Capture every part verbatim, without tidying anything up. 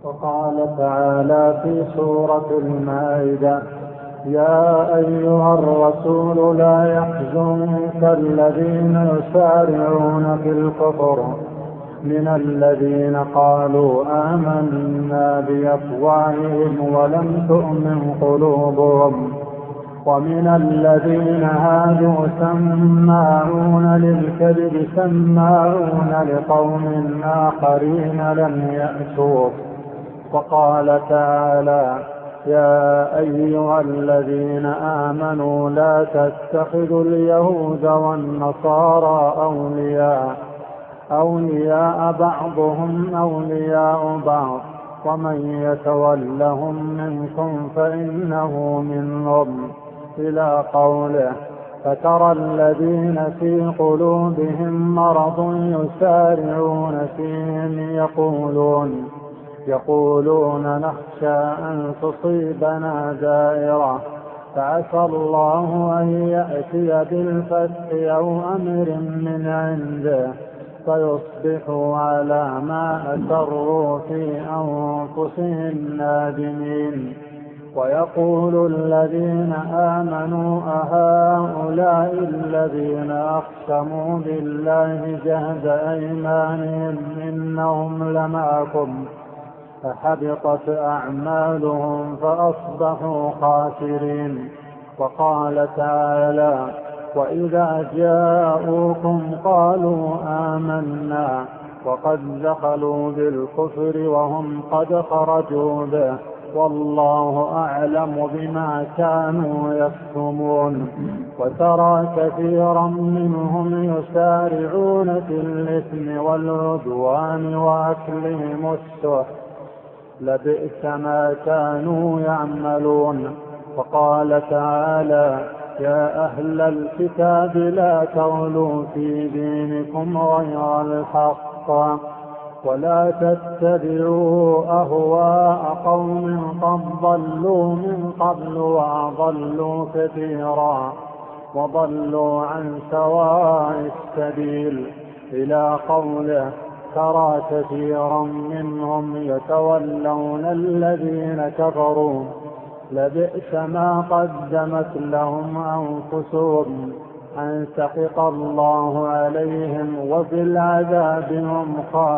وقال تعالى في سورة المائدة: يا أيها الرسول لا يحزنك الذين يسارعون في الكفر من الذين قالوا آمنا بأفواههم ولم تؤمن قلوبهم ومن الذين هادوا سماعون للكذب سماعون لقوم آخرين لم يأتوك. وقال تعالى: يا أيها الذين آمنوا لا تتخذوا اليهود والنصارى أولياء أولياء بعضهم أولياء بعض ومن يتولهم منكم فإنه منهم، إلى قوله: فترى الذين في قلوبهم مرض يسارعون فيهم يقولون يقولون نخشى أن تصيبنا دائرة فعسى الله أن يأتي بالفتح أو أمر من عنده فيصبحوا على ما أسروا في أنفسهم نادمين. ويقول الذين آمنوا أهؤلاء الذين أقسموا بالله جهد أيمانهم إنهم لمعكم فحبطت أعمالهم فأصبحوا خاسرين. وقال تعالى: وإذا جاءوكم قالوا آمنا وقد دخلوا بالكفر وهم قد خرجوا به والله أعلم بما كانوا يكتمون. وترى كثيرا منهم يسارعون في الإثم والعدوان وأكلهم السحت لبئس ما كانوا يعملون. وقال تعالى: يا أهل الكتاب لا تغلوا في دينكم غير الحق ولا تتبعوا أهواء قوم قد ضلوا من قبل وأضلوا كثيرا وضلوا عن سواء السبيل، إلى قوله: ترى كثيرا منهم يتولون الذين كفروا لبئس ما قدمت لهم أنفسهم أن سخط الله عليهم وفي العذاب هم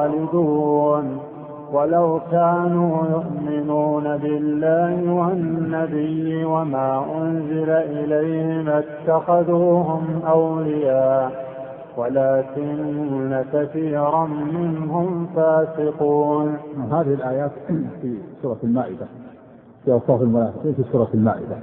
خالدون. ولو كانوا يؤمنون بالله والنبي وما أنزل إليهم اتخذوهم أولياء ولكن كثيرا منهم فاسقون. هذه الآيات في سورة المائدة في أوصاف المنافقين في سورة المائدة.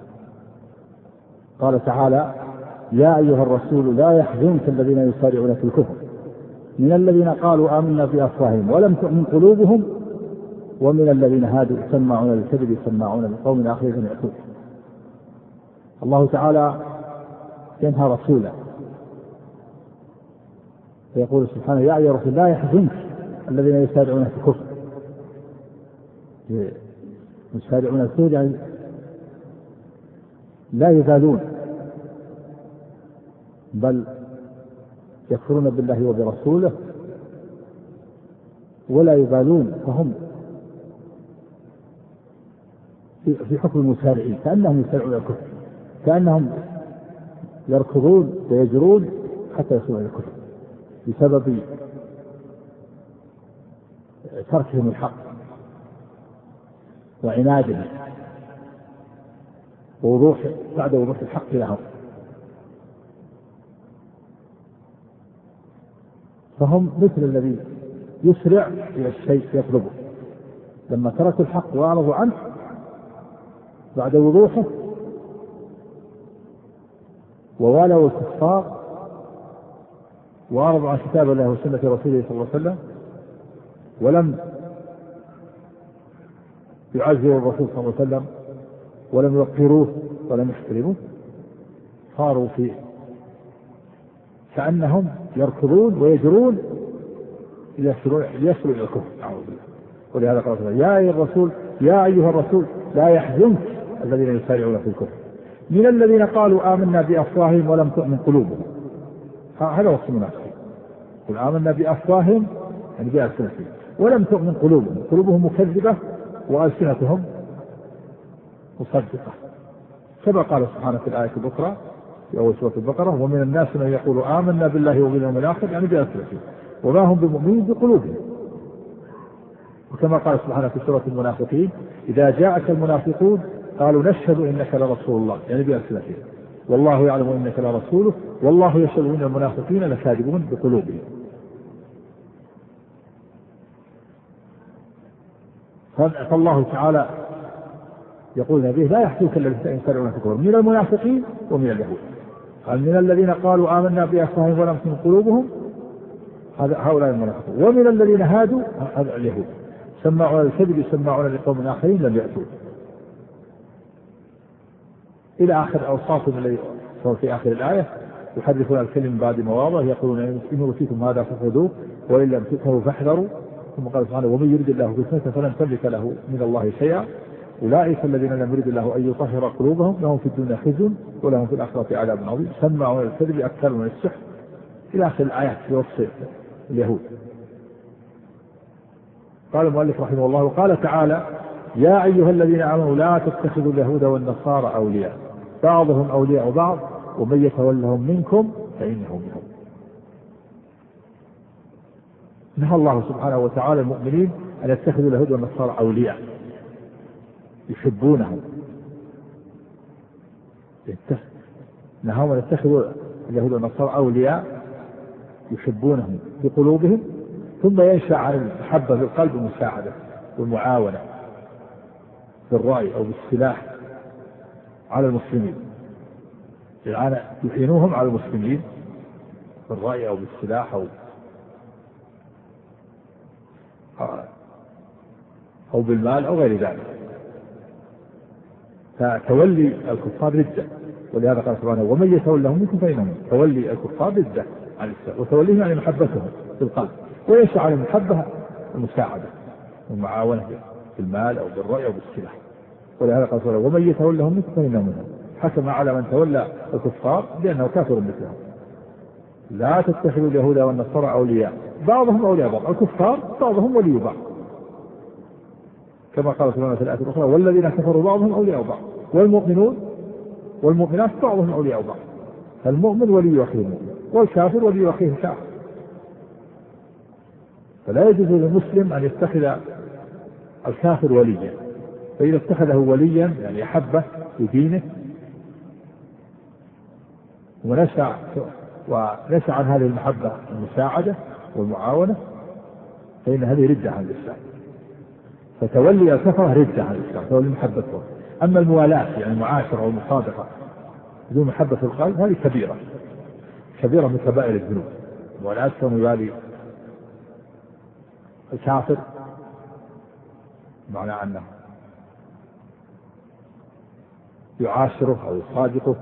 قال تعالى: يا أيها الرسول لا يحزنك الذين يسارعون في الكفر من الذين قالوا آمنا بأفواههم ولم تؤمن قلوبهم ومن الذين هادوا سماعون للكذب سماعون لقوم آخرين لم يأتوك. الله تعالى ينهى رسوله فيقول سبحانه: يا أيها الرسول لا يحزنك الذين يسارعون في الكفر. يسارعون في الكفر يعني لا يزالون بل يكفرون بالله وبرسوله ولا يبالون، فهم في حكم المسارعين كأنهم يسارعون الكفر، كأنهم يركضون ويجرون حتى يصلون إلى الكفر بسبب تركهم الحق وعنادهم ووضوح بعد وضوح الحق لهم. فهم مثل الذي يسرع إلى الشيء يطلبه، لما تركوا الحق وأعرضوا عنه بعد وضوحه ووالوا الكفار وأعرضوا عن كتاب الله وسنة رسوله صلى الله عليه وسلم ولم يعزروا الرسول صلى الله عليه وسلم ولم يوقروه ولم يحترموه، صاروا في كأنهم يركضون ويجرون ليصلوا إلى الكفر. أعوذ بالله. ولهذا قال الله: يا أيها الرسول يا أيها الرسول لا يحزنك الذين يسارعون في الكفر من الذين قالوا آمنا بأفواههم ولم تؤمن قلوبهم. هذا وصف المنافقين. قل آمنا بأفواههم يعني بألسنتهم ولم تؤمن قلوبهم، قلوبهم مكذبة وألسنتهم مصدقة، كما قال سبحانه في الآية الأخرى في أول سورة البقرة: ومن الناس من يقول آمنا بالله وباليوم الآخر، يعني بألسنتهم، وما هم بمؤمنين بقلوبهم. وكما قال سبحانه في سورة المنافقين: إذا جاءك المنافقون قالوا نشهد إنك لرسول الله، يعني بألسنتهم، والله يعلم إنك لرسوله والله يشهد إن المنافقين لكاذبون بقلوبهم. فالله تعالى يقول نبيه: لا يحزنك الذين يسارعون في الكفر من المنافقين ومن اليهود. قال: من الذين قالوا آمنا بأفواههم ولم تؤمن قلوبهم، هؤلاء المنافقون. ومن الذين هادوا، هذا اليهود، سماعون الكذب يسمعون لقوم آخرين لم يأتوا، إلى آخر أوصافهم الذي في آخر الآية: يحرفون الكلم بعد مواضعه، يقولون إن أوتيتم هذا فخذوه وإن لم تؤتوه فاحذروا. ثم قال سبحانه: ومن يرد الله فتنته فلن تملك له من الله شيئا، أولئك الذين لم يرد الله أن يطهر قلوبهم لهم في الدنيا خزي ولهم في الآخرة عذاب عظيم، سماعون الكذب أكثر من السحر، إلى آخر الآيات في وصف اليهود. قال المؤلف رحمه الله: قال تعالى: يا أيها الذين آمنوا لا تتخذوا اليهود والنصارى أولياء بعضهم أولياء بعض ومن يتولهم منكم فإنه منهم. نهى الله سبحانه وتعالى المؤمنين أن يتخذوا اليهود والنصارى أولياء يحبونهم، نهاهم أن يتخذوا اليهود والنصارى أولياء يحبونهم في قلوبهم، ثم ينشأ عن المحبة في القلب المساعدة والمعاونة بالرأي أو بالسلاح على المسلمين، يعني يعينوهم على المسلمين بالرأي أو بالسلاح أو أو بالمال أو غير ذلك. فتولي الكفار ردة، ولهذا قال سبحانه: ومن يتولهم منكم فإنهم. تولي الكفار ردة عن الإسلام، وتوليهم يعني محبتهم في القلب، وينشأ على المحبة المساعدة والمعاونة بالمال أو بالرأي أو بالسلاح. ولهذا قال سبحانه: ومن يتولهم منكم فإنهم منهم. حكم على من تولى الكفار بأنه كافر مثلهم. لا تتخذوا اليهود والنصارى أولياء بعضهم أولياء بعض، الكفار بعضهم ولي بعض، كما قال سبحانه في الآية الأخرى: والذين كفروا بعضهم أولياء بعض والمؤمنون والمؤمنات بعضهم أولياء بعض. فالمؤمن ولي أخيه المؤمن والكافر ولي أخيه الكافر. فلا يجوز للمسلم أن يتخذ الكافر وليا، فإذا اتخذه وليا يعني أحبه بدينه ونشأ ونشأ عن هذه المحبة المساعدة والمعاونة، فإن هذه ردة عن الإسلام. فتولي الكفرة ردة عن الإسلام، تولي محبته. أما الموالاة يعني المعاشرة والمصادقة بدون محبة في القلب، هذه كبيرة كبيرة من كبائر الذنوب. الموالاة كان يوالي الكافر معنى أنه يعاشره أو يصادقه.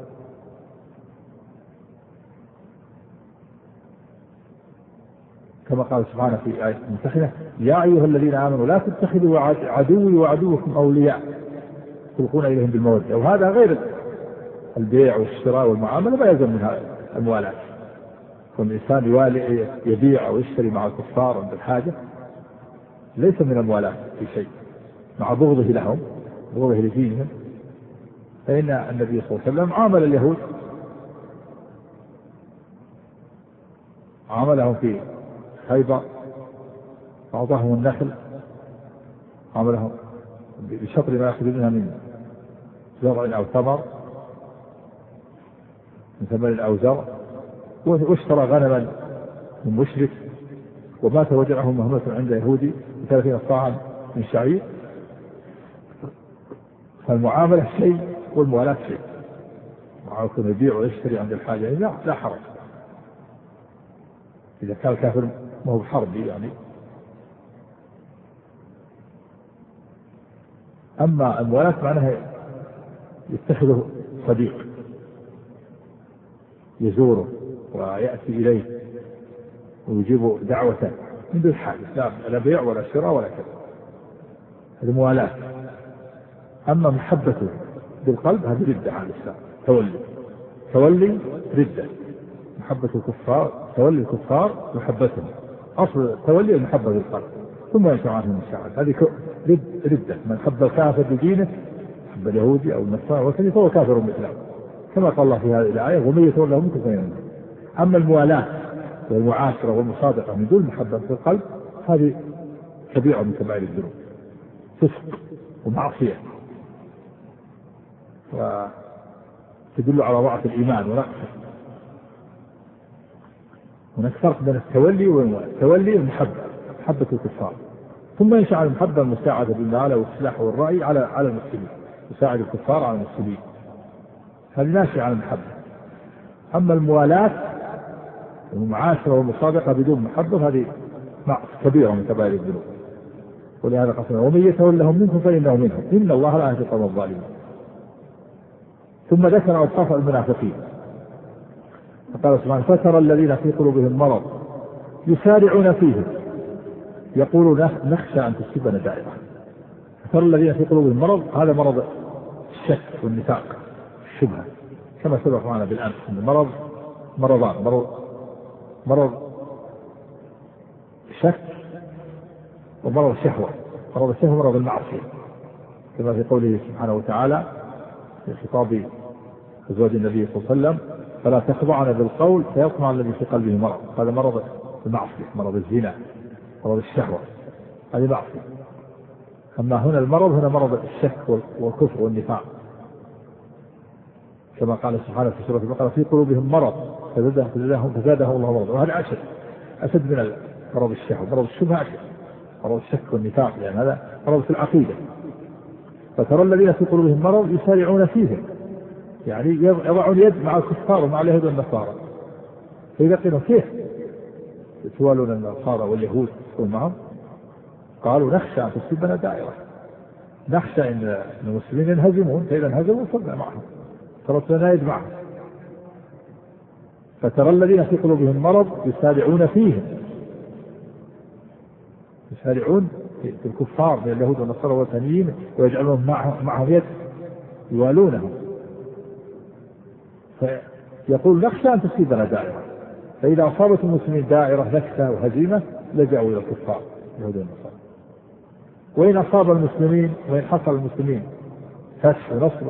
كما قال سبحانه في آية ممتحنة: يا أيها الذين آمنوا لا تتخذوا عدوي وعدوكم أولياء تلقون إليهم بالمودة. وهذا غير البيع والشراء والمعاملة، ما يلزم منها الموالاة. والإنسان يوالي يبيع أو يشتري مع الكفار عند الحاجة ليس من الموالاة في شيء، مع بغضه لهم بغضه لدينهم. فإن النبي صلى الله عليه وسلم عامل اليهود، عاملهم في خيبر، أعطاهم النخل، عاملهم بشطر ما يأخذونها من زرع أو ثمر، من ثمر أو زرع، واشترى غنما من مشرك ومات وجعه مهمة عند يهودي بثلاثين صاعا من شعير. فالمعاملة شيء والموالاة شيء، معاملة يبيع ويشتري عند الحاجة لا, لا حرج إذا كان الكافر ما هو بحربي يعني. أما الموالاة معناها يتخذه صديق يزوره ويأتي إليه ويجيب دعوته من دون حاجة، لا بيع ولا شراء ولا كذا، هذه موالاة. أما محبته بالقلب هذه ردة عن الإسلام، تولي تولي ردة. محبة الكفار تولي الكفار محبتهم، أصل تولي المحبة بالقلب، ثم ينشأ عنهم الشعب. هذه رد ردة. من حب الكافر بدينه، حب اليهودي أو النصارى والكذب فهو كافر مثله، كما قال الله في هذه الآية ومن يتولى منكم فإنه. أما الموالاة والمعاشرة والمصادقة من دون محبة في القلب هذه كبيرة من كبائر الذنوب، فسق ومعصية، وتدل على ضعف الإيمان ونقصه. هناك فرق بين التولي والموالاة. التولي والمحبة، محبة الكفار، ثم ينشأ على المحبة المساعدة بالمال والسلاح والرأي على على المسلمين، يساعد الكفار على المسلمين، هذه ناشئة على المحبة. أما الموالاة والمعاشرة والمصادقة بدون محبة هذه كبيرة من كبائر الذنوب. ولهذا قسم ومن يتولهم منكم فإنه منهم إن الله لا يهدي القوم الظالمين. ثم ذكر أوصاف المنافقين فقال سبحانه فترى الذين في قلوبهم مرض يسارعون فيه يقولون نخشى أن تصيبنا دائرة. فترى الذين في قلوبهم مرض، هذا مرض الشك والنفاق الشبهة، كما سبق معنا بالأمس أن المرض مرضان، مرض مرض شك ومرض الشهوة. مرض الشهوة مرض المعصية، كما في قوله سبحانه وتعالى في خطاب أزواج النبي صلى الله عليه وسلم فلا تخضعن بالقول فيطمع الذي في قلبه مرض. هذا مرض المعصية، مرض الزنا، مرض الشهوة، هذه معصية. أما هنا المرض هنا مرض الشك والكفر والنفاق، كما قال سبحانه في سورة البقرة في قلوبهم مرض فزادهم فزادهم الله مرض. وهذا أشد أشد من مرض الشهوة. مرض الشبهة أشد، مرض الشك والنفاق، لأن يعني هذا مرض في العقيدة. فترى الذين في قلوبهم مرض يسارعون فيهم، يعني يضعون يد مع الكفار ومع اليهود والنصارى، فإذا قيلوا كيف يتوالون النصارى واليهود معهم قالوا نخشى أن تصيبنا دائرة، نخشى أن المسلمين ينهزمون، فإذا انهزموا صرنا معهم، صرت لنا يد معهم. فترى الذين في قلوبهم مرض يسارعون فيهم، يسارعون في الكفار من اليهود والنصارى والثانيين ويجعلون معهم يد يوالونهم، فيقول نخشى أن تصيبنا دائرة، فإذا أصابت المسلمين دائرة نكسة وهزيمة لجأوا إلى الكفار اليهود والنصارى. وإن أصاب المسلمين وإن حصل المسلمين فتح ونصر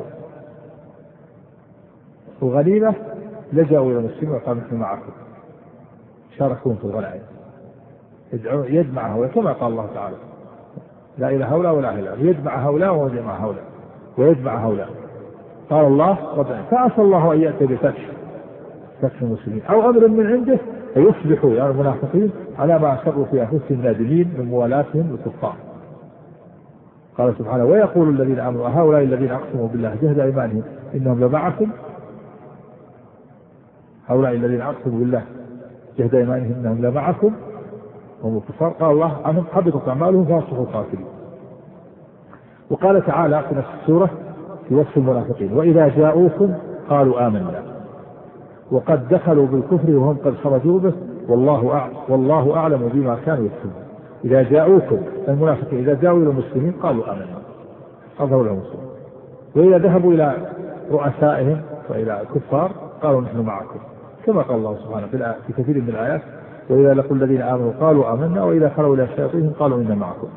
وغنيمة لجأوا إلى المسلمين وقالوا نحن معكم، شاركون في الغنائم، يجمع هؤلاء كما قال الله تعالى لا إله هؤلاء ولا إله هؤلاء، يجمع هؤلاء ويجمع هؤلاء ويجمع هؤلاء. قال الله ربنا فعسى الله أن يأتي بفتح فتح المسلمين أو أمر من عنده فيصبحوا يعني المنافقين على ما أسروا في أنفسهم نادمين من موالاتهم للكفار. قال سبحانه ويقول الذين آمنوا هؤلاء الذين أقسموا بالله جهد أيمانهم إنهم لمعكم، هؤلاء الذين أقسموا بالله جهد أيمانهم إنهم لمعكم هم الكفار. قال الله عنهم حبطت أعمالهم فأصبحوا خاسرين. وقال تعالى في نفس السورة في وصف المنافقين وإذا جاءوكم قالوا آمنا وقد دخلوا بالكفر وهم قد خرجوا به والله أعلم, والله أعلم بما كانوا يكسبون. إذا جاءوكم المنافقين إذا جاءوا إلى المسلمين قالوا آمنا أظهروا لهم المسلمين، وإذا ذهبوا إلى رؤسائهم وإلى الكفار قالوا نحن معكم، كما قال الله سبحانه في كثير من الآيات وإذا لقوا الذين آمنوا قالوا آمنا وإذا خلوا إلى شياطينهم قالوا إنا معكم.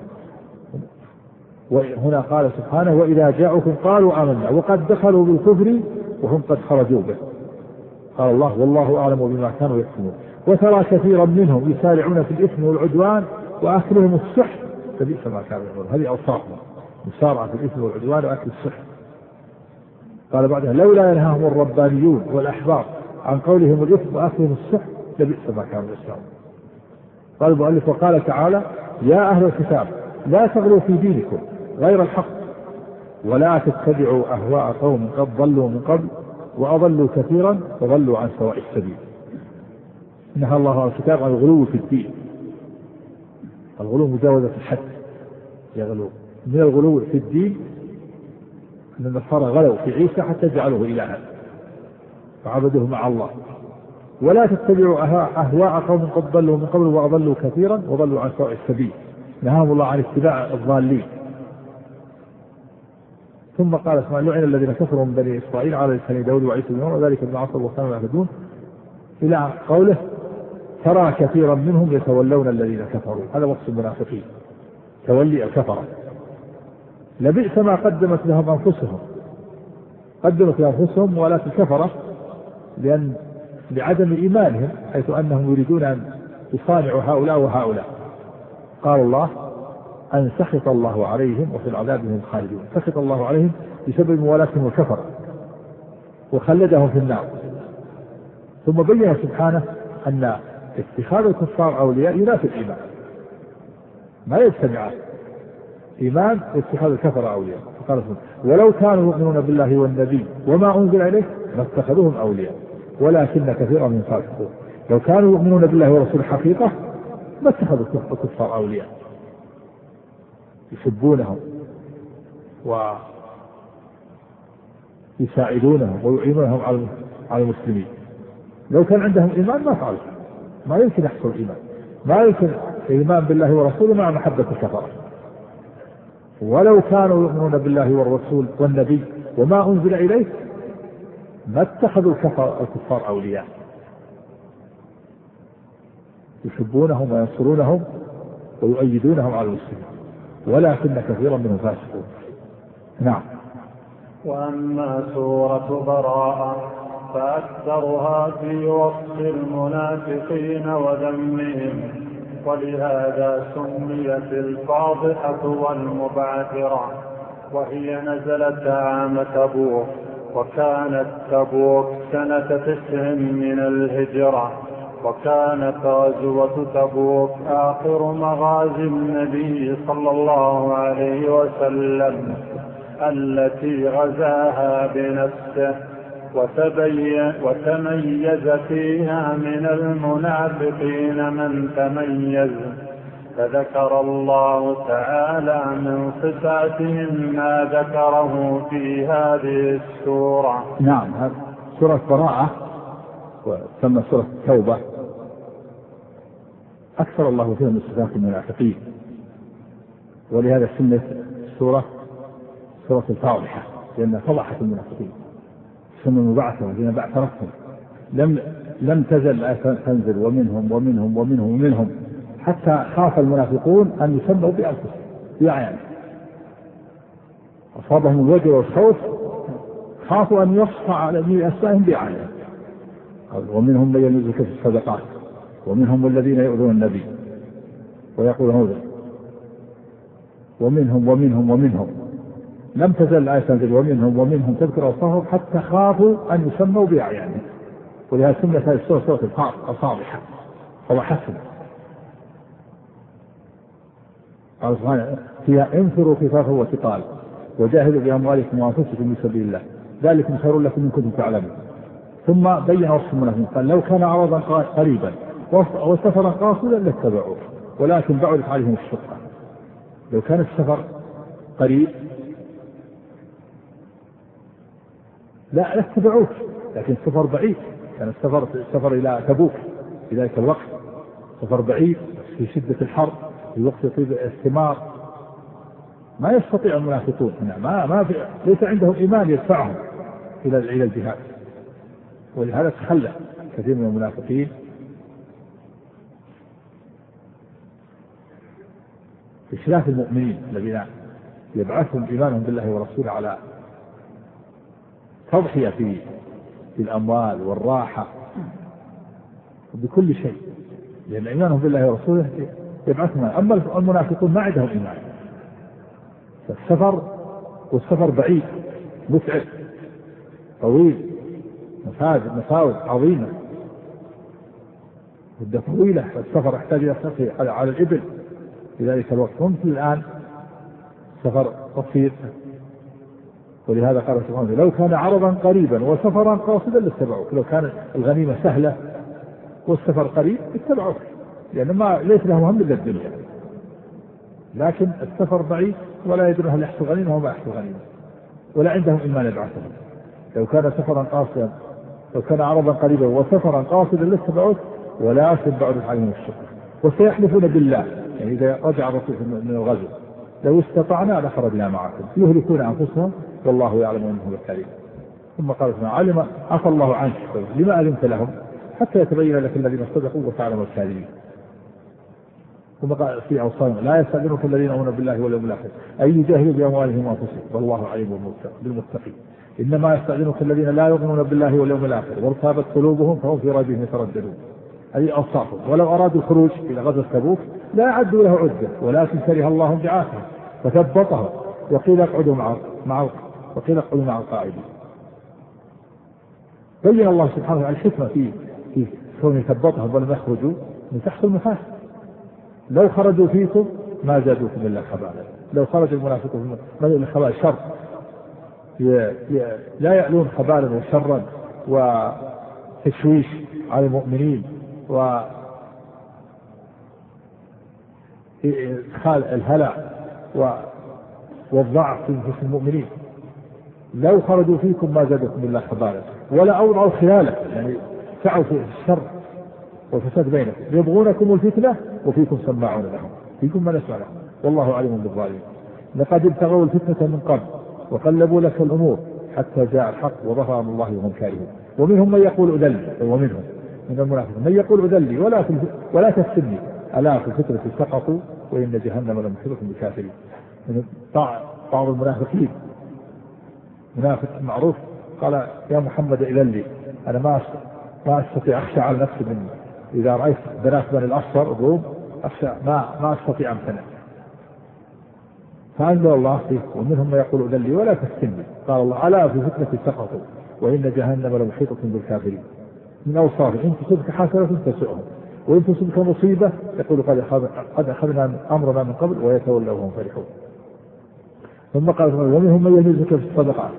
وهنا قال سبحانه وإذا جاءوكم قالوا آمنا وقد دخلوا بالكفر وهم قد خرجوا به. قال الله والله أعلم بما كانوا يكسبون. وترى كثيرا منهم يسارعون في الإثم والعدوان وأكلهم السحت فبئس ما كانوا يعملون. هذه أوصافهم مسارعة في الإثم والعدوان وأكل السحت. قال بعدها لولا ينهاهم الربانيون والأحبار عن قولهم الإثم وأكلهم السحت لبئس ما كانوا يصنعون. قال المؤلف وقال تعالى يا أهل الكتاب لا تغلوا في دينكم غير الحق ولا تتبعوا أهواء قوم قد ضلوا من قبل وأضلوا كثيرا وضلوا عن سواء السبيل. نهى الله عن الكتاب عن الغلو في الدين. الغلو مجاوزة الحد، يغلو من الغلو في الدين أن النصارى غلوا في عيسى حتى جعلوه إلها فعبدوه مع الله. ولا تتبعوا أهواء قوم قد ضلوا من قبل وأضلوا كثيرا وضلوا عن سواء السبيل. نهاهم الله عن اتباع الضالين. ثم قال سبحانه لعن الذين كفروا من بني إسرائيل على لسان داود وعيسى بن مريم وذلك بما عصوا وكانوا يعتدون إلى قوله ترى كثيرا منهم يتولون الذين كفروا. هذا وصف المنافقين تولي الكفرة. لبئس ما قدمت لهم أنفسهم، قدمت لأنفسهم ولاة الكفرة لأن لعدم إيمانهم، حيث أنهم يريدون أن يصانعوا هؤلاء وهؤلاء. قال الله أن سخط الله عليهم وفي العذاب هم خالدون. سخط الله عليهم بسبب موالاتهم الكفرة وخلدهم في النار. ثم بين سبحانه أن اتخاذ الكفار أولياء ينافي الإيمان، ما يجتمعان، إيمان واتخاذ الكفر أولياء. ولو كانوا يؤمنون بالله والنبي وما أنزل إليه ما اتخذوهم أولياء ولكن كثيرا من فاسقون. لو كانوا يؤمنون بالله ورسوله حقيقة ما اتخذوا الكفار أولياء يحبونهم ويساعدونهم ويعينونهم على المسلمين. لو كان عندهم إيمان ما فعلوا، ما يمكن يحصل إيمان، ما يمكن إيمان بالله ورسوله مع محبة الكفرة. ولو كانوا يؤمنون بالله والرسول والنبي وما أنزل إليه ما اتخذوا الكفار أولياء يحبونهم وينصرونهم ويؤيدونهم على المسلمين ولكن كثيرا منهم فاسقون. نعم. وأما سورة براءة فأكثرها في وصف المنافقين وذمهم، ولهذا سميت الفاضحة والمبعثرة، وهي نزلت عام تبوك، وكانت تبوك سنة تسع من الهجرة، وكانت غزوة تبوك آخر مغازي النبي صلى الله عليه وسلم التي غزاها بنفسه، وتبين وتميز فيها من المنافقين من تميز، فذكر الله تعالى من صفاتهم ما ذكره في هذه السورة. نعم. سورة براءة وتسمى سورة التوبة أكثر الله فيها من صفات المنافقين، ولهذا سميت السورة سورة الفاضحة لأنها فضحت المنافقين. سنة مبعثة الذين بعثرتهم لم لم تزل الآية تنزل ومنهم ومنهم ومنهم ومنهم حتى خاف المنافقون أن يسموا بأنفسهم بأعيان، أصابهم الوجع والخوف، خافوا أن يصفى على أسمائهم بأعيان. ومنهم من يلمزك في الصدقات ومنهم الذين يؤذون النبي ويقولون هذا ومنهم ومنهم ومنهم لم تزل الآية تنزل ومنهم ومنهم تذكر أوصافهم حتى خافوا أن يسموا بأعيانهم. ولهذا سميت هذه السورة سورة الفاضحة فضحتهم. قال سبحانه فيها انفروا خفافا وثقالا وجاهدوا بأموالكم وأنفسكم في سبيل الله ذلكم خير لكم إن كنتم تعلمون. ثم بين وصف المنافقين قال لو كان عرضا قريبا وسفرا قاصدا لاتبعوه ولكن بعدت عليهم الشقة. لو كان السفر قريب لا لاتبعوك، لكن السفر بعيد، كان السفر السفر إلى تبوك في ذلك الوقت سفر بعيد في شدة الحر في وقت طيب الثمار، ما يستطيع المنافقون ما ما في ليس عندهم إيمان يدفعهم إلى إلى الجهاد. ولهذا تخلى كثير من المنافقين بخلاف المؤمنين الذين يبعثهم إيمانهم بالله ورسوله على تضحية في في الأموال والراحة وبكل شيء، لأن إيمانهم بالله ورسوله يبعثهم. أما المنافقون ما عندهم إيمان، السفر والسفر بعيد متعب طويل مفاوض مفاوض عظيمة مدة طويلة، السفر يحتاج إلى سفر على, على الإبل في ذلك الوقت. ممكن الآن سفر قصير. ولهذا قال سبحانه لو كان عرضا قريبا وسفرا قاصدا لاتبعوك. لو كان الغنيمة سهلة والسفر قريب اتبعوك لأن ما ليس لهم هم إلا الدنيا، لكن السفر بعيد ولا يدرون هل يحصل غنيمة وما يحصل غنيمة ولا عندهم إيمان يبعثهم. لو كان سفرا قاصدا لو كان عرضا قريبا وسفرا قاصدا لاتبعوك ولكن بعدت عليهم الشقة. وسيحلفون بالله يعني إذا رجع الرسول من الغزو لو استطعنا لخرجنا معكم يهلكون أنفسهم والله يعلم أنهم الكاذبون. ثم قال سبحانه علم عفى الله عنك لما أذنت لهم حتى يتبين لك الذين صدقوا وتعلم الكاذبين. ثم قال في أوصاهم لا يستأذنك الذين آمنوا بالله واليوم الآخر أي يجاهدوا بأموالهم وأنفسهم والله عليم بالمتقين. إنما يستأذنك الذين لا يؤمنون بالله واليوم الآخر وارتابت قلوبهم فهم في ريبهم يترددون، أي أوصافهم. ولو أرادوا الخروج إلى غزوة تبوك لا أعدوا له عدة ولكن كره الله بعاثهم فثبطهم وقيل اقعدوا مع مع وقيل اقعدوا مع القاعدين. بين الله سبحانه وتعالى الحكمة في في كون يثبطهم ولم يخرجوا من تحت المفاسد. لو خرجوا فيكم ما زادوكم إلا خبالا، لو خرج المنافقون من الخبال شر لا يعلون خبالا وشرا وتشويش على المؤمنين وإدخال الهلع والضعف في نفوس المؤمنين. لو خرجوا فيكم ما زادكم إلا خبالا ولا أوضعوا خلاله، يعني سعوا في الشر والفساد بينكم يبغونكم الفتنة وفيكم سماعون لهم فيكم من يسمع لهم والله عليم بالظالمين. لقد ابتغوا الفتنة من قبل وقلبوا لك الأمور حتى جاء الحق وظهر أمر الله وهم كارهون. ومنهم من يقول أذلي، ومنهم من المنافقين من يقول أذلي ولا في ولا تفتني ألا في الفتنة سقطوا وإن جهنم لمحيطة بالكافرين. من بعض المنافقين منافق معروف قال يا محمد أذلي أنا ما ما أستطيع أخشى على نفسي من إذا رأيت بنات بني الأصفر الروم أخشى ما ما أستطيع أمتنع. فأنزل الله فيه ومنهم من يقول أذلي ولا تفتني قال الله ألا في فتنة سقطوا وإن جهنم لمحيطة بالكافرين. من أوصاف إن تصبك حسنة تسؤهم وإن تصبك مصيبة يقول قد أخذنا أمرنا من قبل ويتولوا وهم فرحون. ثم قال ومنهم من يلمزك في الصدقات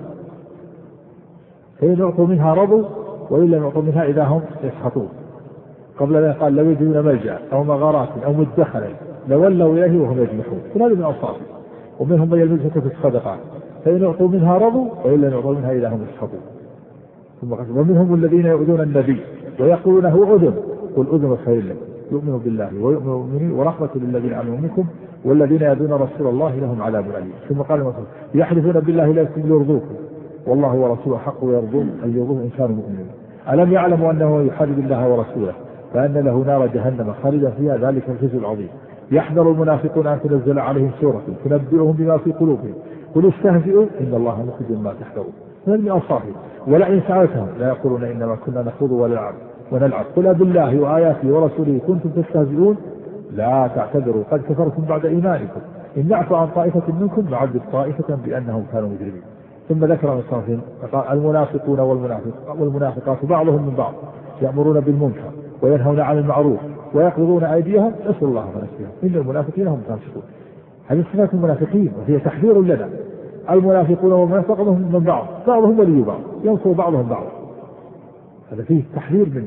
فإن يعطوا منها رضوا وإن لم يعطوا منها إذا هم يسخطون. قبل ذلك قال لو يجدون ملجأ أو مغارات أو مدخلا لولوا إليه وهم يجمحون. هذا من أوصافه. ومنهم من يلمزك في الصدقات فإن يعطوا منها رضوا وإن لم يعطوا منها إذا هم يسخطون. ثم قال ومنهم الذين يؤذون النبي ويقولون هو أذن قل أذن خير لكم يؤمن بالله ويؤمن بالمؤمنين ورحمة للذين آمنوا منكم والذين يؤذون رسول الله لهم عذاب أليم. ثم قال المسلم يحلفون بالله لا يرضوكم والله ورسوله حق ويرضون أن يرضوه إن كانوا مؤمنين. ألم يعلموا أنه يحارب الله ورسوله فأن له نار جهنم خالدا فيها ذلك الخزي العظيم. يحذر المنافقون أن تنزل عليهم سورة تنبئهم بما في قلوبهم قل استهزئوا إن الله مخرج ما تحذرون. هذا من أوصافه. ولئن سألتهم لا يقولون إنما كنا نخوض ونلعب ونلعب قل بالله وآياته ورسوله كنتم تستهزئون لا تعتذروا قد كفرتم بعد إيمانكم إن نعفو عن طائفة منكم نعذب طائفة بأنهم كانوا مجرمين. ثم ذكر من صنفهم المنافقون والمنافق والمنافقات بعضهم من بعض يأمرون بالمنكر وينهون عن المعروف ويقبضون أيديهم نسأل الله فنسيهم إن المنافقين هم فاسقون. هذه صفات المنافقين وهي تحذير لنا. المنافقون والمنافقون بعضهم من بعض بعضهم ولي بعض ينصر بعضهم بعض. هذا فيه تحذير من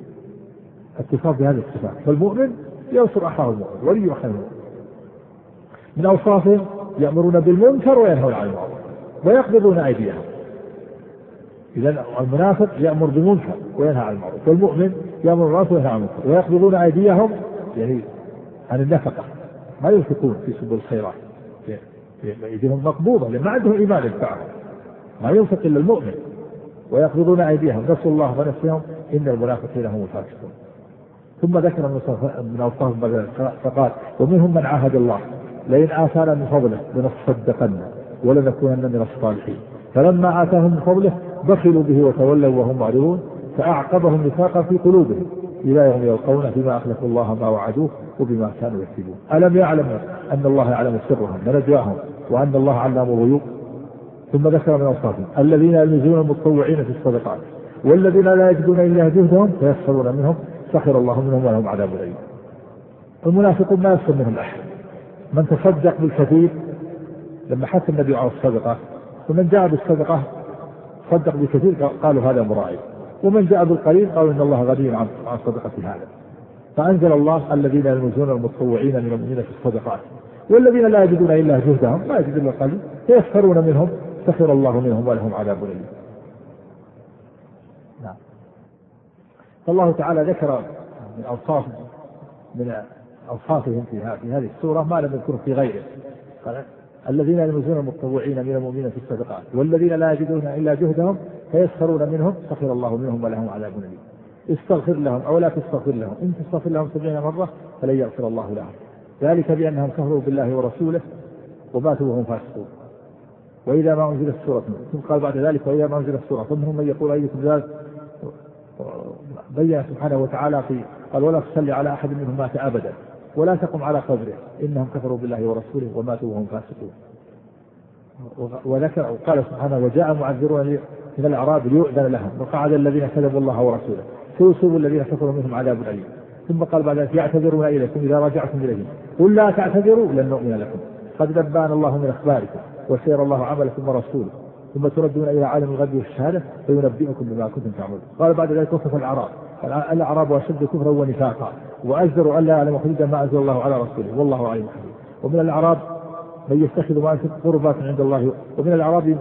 اتصاف بهذه الصفات. فالمؤمن ينصر أخاه المؤمن ولي أخاه المؤمن. من أوصافهم يأمرون بالمنكر وينهون عن المعروف ويقبضون أيديهم. إذن المنافق يأمر بالمنكر وينهى عن المعروف والمؤمن يأمر بالمعروف وينهى عن المنكر ويقبضون أيديهم يعني عن النفقة ما ينفقون في سبل الخيرات أيديهم مقبوضة لأن ما عندهم إيمان يدفعهم ما ينفق إلا المؤمن. ويقبضون أيديهم نسوا الله فنسيهم إن المنافقين هم الفاسقون. ثم ذكر من أوصافهم فقال ومنهم من عاهد الله لئن آتانا من فضله لنصدقن ولنكونن من الصالحين فلما آتاهم من فضله بخلوا به وتولوا وهم معرضون فأعقبهم نفاقا في قلوبهم إلى يوم يلقون بما أخلفوا الله ما وعدوه وبما كانوا يكذبون. ألم يعلموا أن الله يعلم سرهم ونجواهم وأن الله علام الغيوب. ثم ذكر من أوصافهم الذين يلمزون المتطوعين في الصدقات والذين لا يجدون إلا جهدهم فيسخرون منهم سخر الله منهم ولهم عذاب أليم. المنافقون ما يسخر منهم أحد. من تصدق بالكثير لما حث النبي على الصدقة ومن جاء بالصدقة صدق بالكثير قالوا هذا مرائي ومن جاء بالقليل قالوا إن الله غني عن صدقة هذا. فأنزل الله الذين يلمزون المتطوعين من المؤمنين في الصدقات والذين لا يجدون إلا جهدهم ما يجدون إلا القليل فيسخرون منهم سخر الله منهم ولهم عذاب أليم. نعم. فالله تعالى ذكر من أوصاف من أوصافهم في هذه السورة ما لم يذكره في غيره. قال الذين يلمزون المتطوعين من المؤمنين في الصدقات والذين لا يجدون إلا جهدهم فيسخرون منهم سخر الله منهم ولهم عذاب أليم. استغفر لهم أو لا تستغفر لهم إن تستغفر لهم سبعين مرة فلن يغفر الله لهم ذلك بأنهم كفروا بالله ورسوله وماتوا وهم فاسقون. وإذا ما أنزلت سورة، ثم قال بعد ذلك وإذا ما أنزلت سورة فمنهم من يقول أيكم ذلك، بين سبحانه وتعالى في قال ولا تصلي على أحد منهم مات أبدا ولا تقم على قبره إنهم كفروا بالله ورسوله وماتوا وهم فاسقون. وذكر وقال سبحانه وجاء معذرون من الأعراب ليؤذن لهم وقعد الذين كذبوا الله ورسوله سيصيب الذين كفروا منهم عذاب أليم. ثم قال بعد ذلك يعتذرون إليكم إذا رجعتم إليهم قل لا تعتذروا لن نؤمن لكم قد نبأنا الله من أخباركم وسير الله عملكم ورسوله ثم تردون إلى عالم الغيب والشهادة فينبئكم بما كنتم تعملون. قال بعد ذلك وصف الأعراب الأعراب أشد كفرا ونفاقا وأجدر ألا يعلم حدود ما أنزل الله على رسوله والله عليم حكيم. ومن الأعراب من يتخذ ما ينفق قربات عند الله ومن الأعراب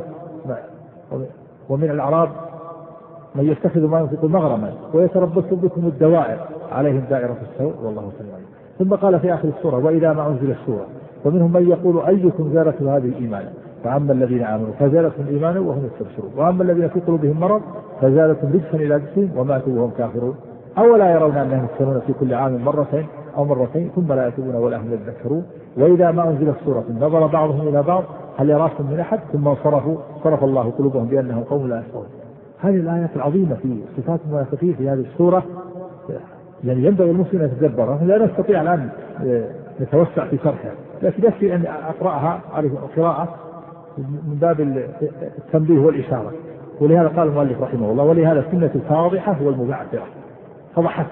ومن الأعراب من يتخذ ما ينفق مغرما ويتربص بكم الدوائر عليهم دائرة السوء والله سميع عليم. ثم قال في آخر السورة وإذا ما أنزل السورة ومنهم من يقول أيكم زادته هذه إيمانا فأما الذين آمنوا فزادتهم إيمانا وهم يستبشرون وأما الذين في قلوبهم مرض فزادتهم رجسا إلى رجسهم وماتوا وهم كافرون أولا يرون أنهم يفتنون في كل عام مرتين أو مرتين ثم لا يتوبون ولا هم يذكرون. وإذا ما أنزلت سورة نظر بعضهم إلى بعض هل يراكم من أحد ثم صرفوا صرف الله قلوبهم بأنهم قوم لا يفقهون. هذه الآيات العظيمة في صفات المنافقين في هذه السورة يعني ينبغي المسلم أن يتدبرها. لا نستطيع الآن نتوسع في شرحها لكن يكفي أن أقرأها على قراءة من باب التنبيه والإشارة. ولهذا قال المؤلف رحمه الله ولهذا السنة الفاضحة والمبعثرة فضحت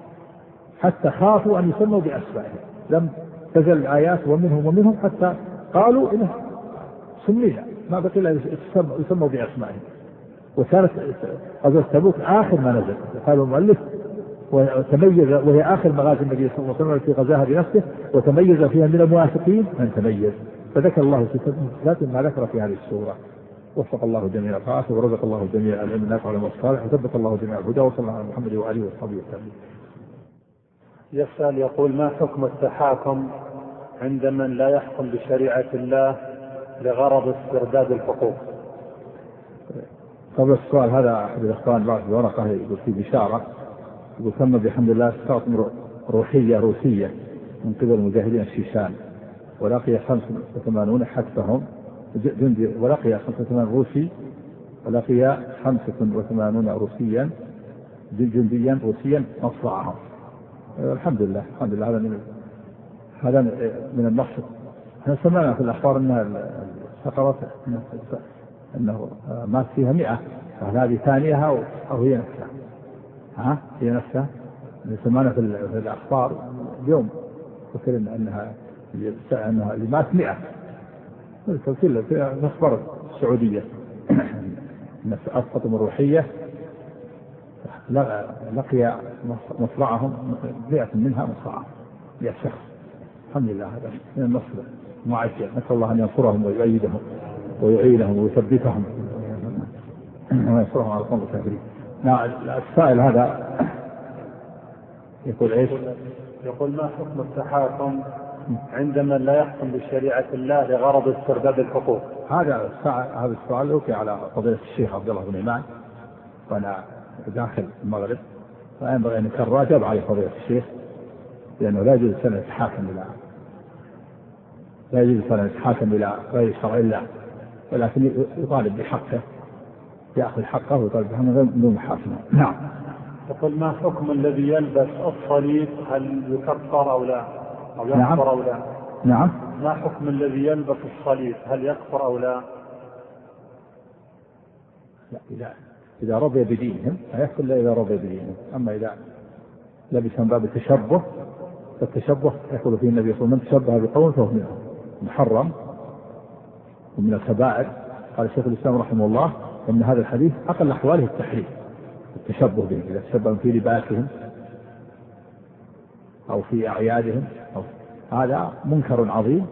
حتى خافوا أن يسموا بأسمائهم لم تزل الآيات ومنهم ومنهم حتى قالوا إنه سمينا ما بقي إلا يسموا بأسمائهم. وكانت غزوة تبوك آخر ما نزل قال المؤلف وتميز وهي آخر مغازي النبي صلى الله عليه وسلم في غزاها بنفسه وتميز فيها من المنافقين من تميز فذكر الله صفات ما ذكر في هذه السورة. وفق الله جميع الطاعات ورزق الله جميع العلم النافع والعمل الصالح وثبت الله جميع الهدى وصلى الله على محمد وآله وصحبه وسلم. يسأل يقول ما حكم التحاكم عند من لا يحكم بشريعة الله لغرض استرداد الحقوق؟ قبل السؤال هذا أحد الإخوان بعض الورقة يقول في بشارة يقول تم بحمد الله استقاط روحية روسية من قبل المجاهدين الشيشان ولقي خمسة وثمانون حتفهم جندي ولقي خمسة وثمانين روسي ولقي خمسة وثمانون روسيا جنديا روسيا مصرعهم. الحمد لله الحمد لله هذا من هذا من النصر. احنا سمعنا في الأخبار أنها سقطت أنه مات فيها مئة وهل هذه ثانيها أو هي نفسها؟ ها هي نفسها سمعنا في الأخبار اليوم ذكر أنها أنها اللي مات مئة التوكيل في الأخبار السعودية أن أسقطوا الروحية لقي مصرعهم مئة منها مصرعهم مئة شخص. الحمد لله هذا من النصر معجل نسأل الله أن ينصرهم ويؤيدهم ويعينهم ويثبتهم وينصرهم على القوم الكافرين. السائل هذا يقول ايش؟ يقول ما حكم التحاكم عند من لا يحكم بشريعة الله لغرض استرداد الحقوق؟ هذا هذا السؤال أوكي على فضيلة الشيخ عبد الله بن إيمان وأنا داخل المغرب فينبغي أن يتراجع على فضيلة الشيخ لأنه لا يجوز أن يتحاكم إلى لا يجوز أن يتحاكم إلى غير شرع الله ولكن يطالب بحقه يأخذ حقه ويطالب بحقه من دون محاكمة. نعم. يقول ما حكم الذي يلبس الصليب هل يكفر أو لا أو يكفر نعم. أو لا؟ نعم. ما حكم الذي يلبس الصليب هل يكفر أو لا؟ لا إذا إذا رضي بدينهم فيكفر إلا إذا رضي بدينهم. أما إذا لبس من باب التشبه فالتشبه يقول فيه النبي صلى الله عليه وسلم من تشبه بقوم فهو منهم محرم ومن الكبائر. قال الشيخ الإسلام رحمه الله أن هذا الحديث أقل أحواله التحريم التشبه بهم إذا تشبهوا في لباسهم أو في أعيادهم أو هذا منكر عظيم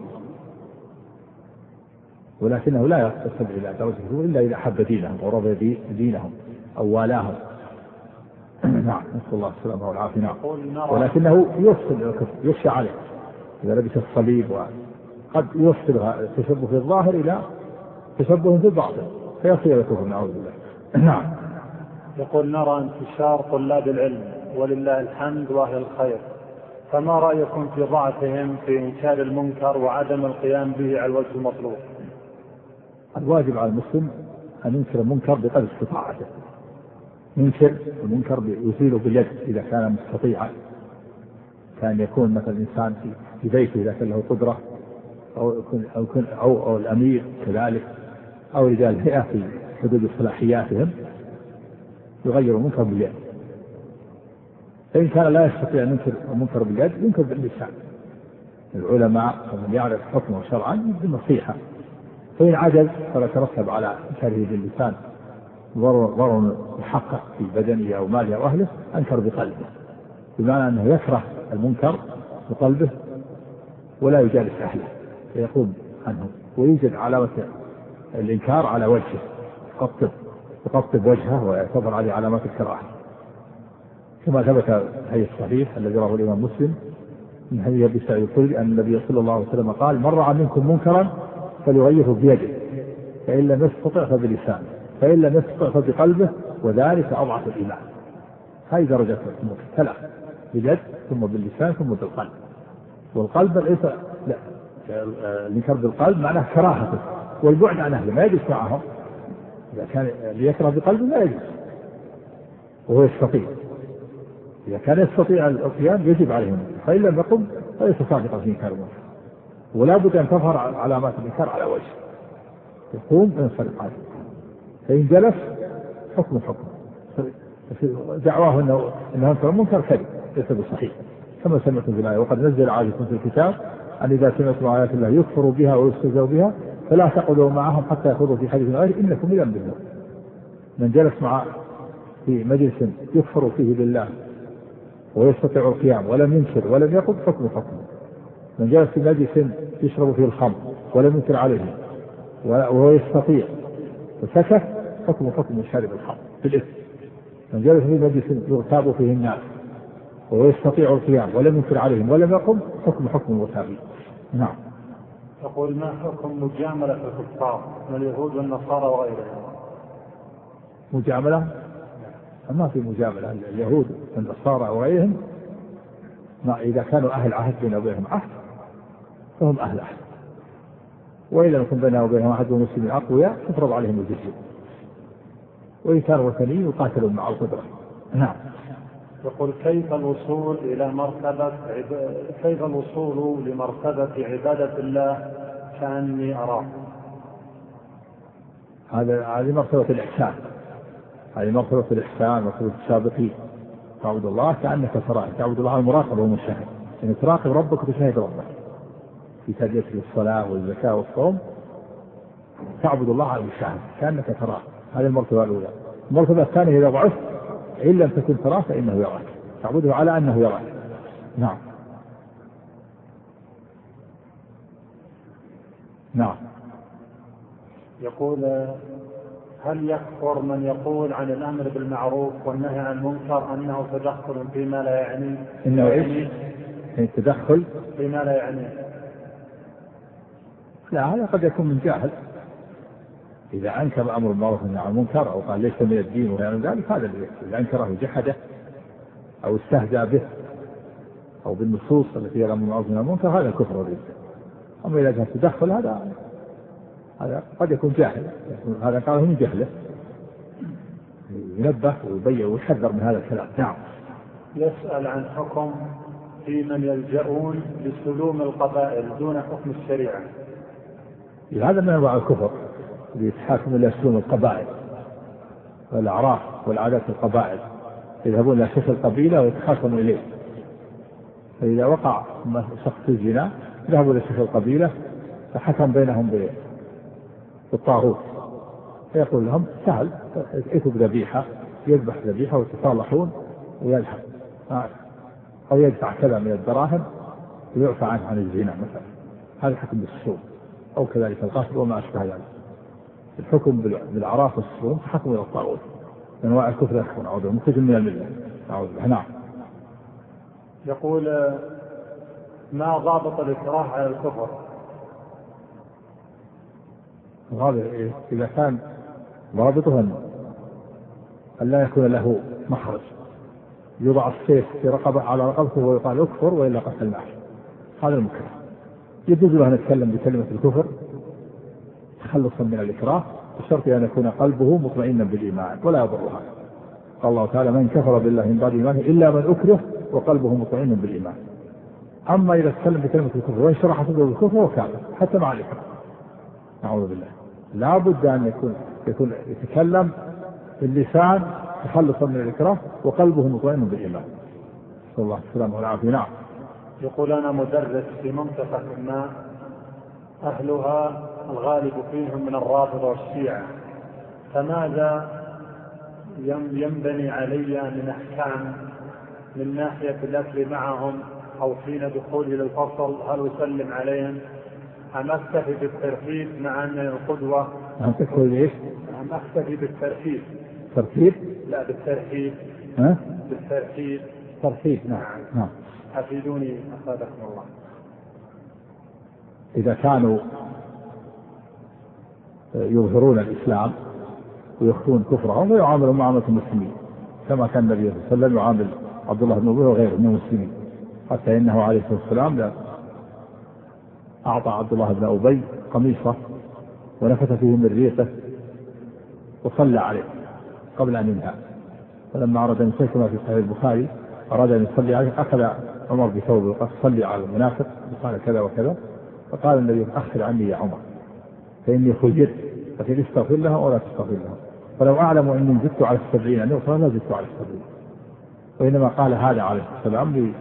ولكنه لا يصل إلى درجته إلا إذا حب دينهم ورضي دينهم أو والاهم. نعم نسأل الله السلامة والعافية. نعم. ولكنه يوصل يخشى عليه إذا لبس الصليب وقد يوصل التشبه في الظاهر إلى تشبه في الباطن فيصير كفر نعوذ بالله. نعم. يقول نرى انتشار طلاب العلم ولله الحمد وأهل الخير فما رأيكم في ضعفهم في إنكار المنكر وعدم القيام به على الوجه المطلوب؟ الواجب على المسلم أن ينكر المنكر بقدر استطاعته، ينكر المنكر يزيله باليد إذا كان مستطيعا، كان يكون مثلا الإنسان في بيته إذا كان له قدرة، أو يكون أو, يكون أو, أو الأمير كذلك، أو رجال الهيئة في حدود صلاحياتهم، يغير المنكر باليد. فإن كان لا يستطيع أن ينكر المنكر باليد ينكر باللسان. العلماء ومن يعرف حكمه شرعا بالنصيحة، فإن عجز فلا يترتب على إنكاره باللسان ضرر محقق في بدنه أو ماله أو أهله، أنكر بقلبه، بمعنى أنه يكره المنكر بقلبه ولا يجالس أهله فيقوم عنه، ويوجد علامة الإنكار على وجهه، يقطب يقطب وجهه ويعتبر عليه علامات الكراهة، كما ثبت في الصحيح الذي رواه الإمام مسلم من حديث أبي سعيد الخدري أن النبي صلى الله عليه وسلم قال: من رأى منكم منكرا فليغيره بيده، فإن لم يستطع فبلسانه، فإن لم يستطع فبقلبه، وذلك أضعف الإيمان. هذه درجة المنكر ثلاث: باليد ثم باللسان ثم بالقلب. والقلب ليس لا الإنكار بالقلب معناه كراهته والبعد عن أهله، ما يجلس معهم. إذا كان ليكره بقلبه لا يجلس وهو يستطيع. إذا كان يستطيع القيام يجب عليهم، فإن لم يقم فليس صادقا في إنكار المنكر، ولا بد أن تظهر علامات الإنكار على وجه، يقوم وينصرف عنه. فإن جلس حكم حكم دعواه انه انه انكر المنكر كذب ليس بصحيح، كما سمعتم في الآية: وقد نزل عليكم في الكتاب أن إذا سمعتم آيات الله يكفر بها ويستهزأ بها فلا تقعدوا معهم حتى يخوضوا في حديث غيره إنكم إذا مثلهم. من جلس مع في مجلس يكفر فيه بالله ويستطيع القيام ولم ينكر ولم يقم حكم حكم. من جلس في مجلس يشرب فيه الخمر ولم ينكر عليه وهو يستطيع وسكت حكم حكم شارب الخمر بالإثم. من جلس في مجلس يغتاب فيه الناس وهو يستطيع القيام ولم ينكر عليهم ولم يقم حكم حكم المغتابين. نعم. يقول: ما حكم مجاملة الكفار من اليهود والنصارى وغيرهم؟ مجاملة؟ ما في مجاملة. اليهود والنصارى وغيرهم ما إذا كانوا أهل عهد بينهم وبينهم عهد فهم أهل عهد، وإن لم يكن بينهم وبينهم عهد ومسلمين أقوياء تفرض عليهم الجزية، وإن كانوا وثنيين يقاتلون مع القدرة. نعم. يقول: كيف الوصول إلى مرتبة عب... كيف الوصول لمرتبة عبادة الله كأني أراه؟ هذا هذه مرتبة الإحسان، هذه مرتبة الإحسان، مرتبة السابقين. تعبد الله كأنك تراه، تعبد الله المراقبة والمشاهد، يعني تراقب ربك وتشاهد ربك في تأدية الصلاة والزكاة والصوم، تعبد الله على المشاهد كأنك تراه. هذه المرتبة الأولى. المرتبة الثانية: إذا ضعفت إن لم تكن تراه فإنه يراك، تعبده على أنه يراك. نعم. نعم. يقول: هل يكفر من يقول عن الأمر بالمعروف والنهي عن المنكر أنه تدخل فيما لا يعنيه؟ إنه إيش؟ تدخل فيما لا يعنيه. لا، هذا قد يكون من جاهل، إذا أنكر أمر المعروف والنهي عن المنكر أو قال ليس من الدين وغير ذلك، هذا اللي إذا أنكره جحده أو استهزأ به أو بالنصوص التي فيها الأمر بالمعروف والنهي عن المنكر، هذا كفر والردة. أما إذا كان تدخل هذا هذا قد يكون جاهل، هذا قاله من جهله، ينبه ويبين ويحذر من هذا الكلام. نعم. يسأل عن حكم في من يلجؤون لسلوم القبائل دون حكم الشريعة. هذا من أنواع الكفر، يتحاكم إلى سلوم القبائل والأعراف والعادات القبائل، يذهبون إلى شيخ القبيلة ويتحاكمون إليه. فإذا وقع شخص في الزنا ذهبوا إلى شيخ القبيلة فحكم بينهم بالطاغوت، فيقول لهم: سهل، ائتوا بذبيحة، يذبح ذبيحة ويتصالحون ويلحق، أو يدفع كذا من الدراهم ويعفى عنه عن الزنا مثلا. هذا حكم بالسلوم، أو كذلك القتل وما أشبه ذلك. الحكم بالأعراف والسلوم حكم إلى الطاغوت، من أنواع الكفر يكون عوضه مخرج من الملة. نعم. يقول: ما ضابط الإكراه على الكفر؟ هذا إذا كان ضابطه أن لا يكون له مخرج، يوضع السيف في رقبة على رقبته ويقال اكفر وإلا قتلناه، هذا المكره. يجوز له أن يتكلم بكلمة الكفر تخلصا من الإكراه بشرط أن يكون قلبه مطمئنا بالإيمان ولا يضرها. قال الله تعالى: من كفر بالله من بعد إيمانه إلا من أكره وقلبه مطمئن بالإيمان. أما إذا تكلم بكلمة الكفر وانشرح صدره بالكفر وكافر حتى مع الإكراه، نعوذ بالله. لا بد أن يكون يكون يتكلم باللسان تخلصا من الإكراه وقلبه مطمئن بالإيمان. صلى الله عليه وسلم والعافية. نعم. يقول: أنا مدرس في منطقة ما أهلها الغالب فيهم من الرافضة والشيعة، فماذا ينبني علي من أحكام من ناحية الأكل معهم أو حين دخولي للفصل؟ هل أسلم عليهم أم أكتفي بالترحيب مع أن القدوة؟ أم تكتفي إيش؟ أم أكتفي بالترحيب؟ ترحيب؟ لا، بالترحيب. ها؟ بالترحيب. ترحيب. نعم. نعم. أفيدوني أفادكم الله. إذا كانوا يظهرون الإسلام ويخفون كفرهم ويعاملون معاملة المسلمين كما كان النبي صلى الله عليه وسلم يعامل عبد الله بن أبي وغيره من المسلمين، حتى إنه عليه الصلاة والسلام أعطى عبد الله بن أبي قميصه ونفث فيه من ريقه وصلى عليه قبل أن ينهى. فلما أراد أن يصلي كما في صحيح البخاري أراد أن يصلي عليه أخذ عمر بثوبه وقال: صلي على المنافق، وقال كذا وكذا. فقال النبي: أخر عني يا عمر فإني خجلت، لكن استغفر لها ولا تستغفر لها، فلو أعلم أني زدت على السبعين أنه فلا زدت على السبعين. وإنما قال هذا عليه السلام لي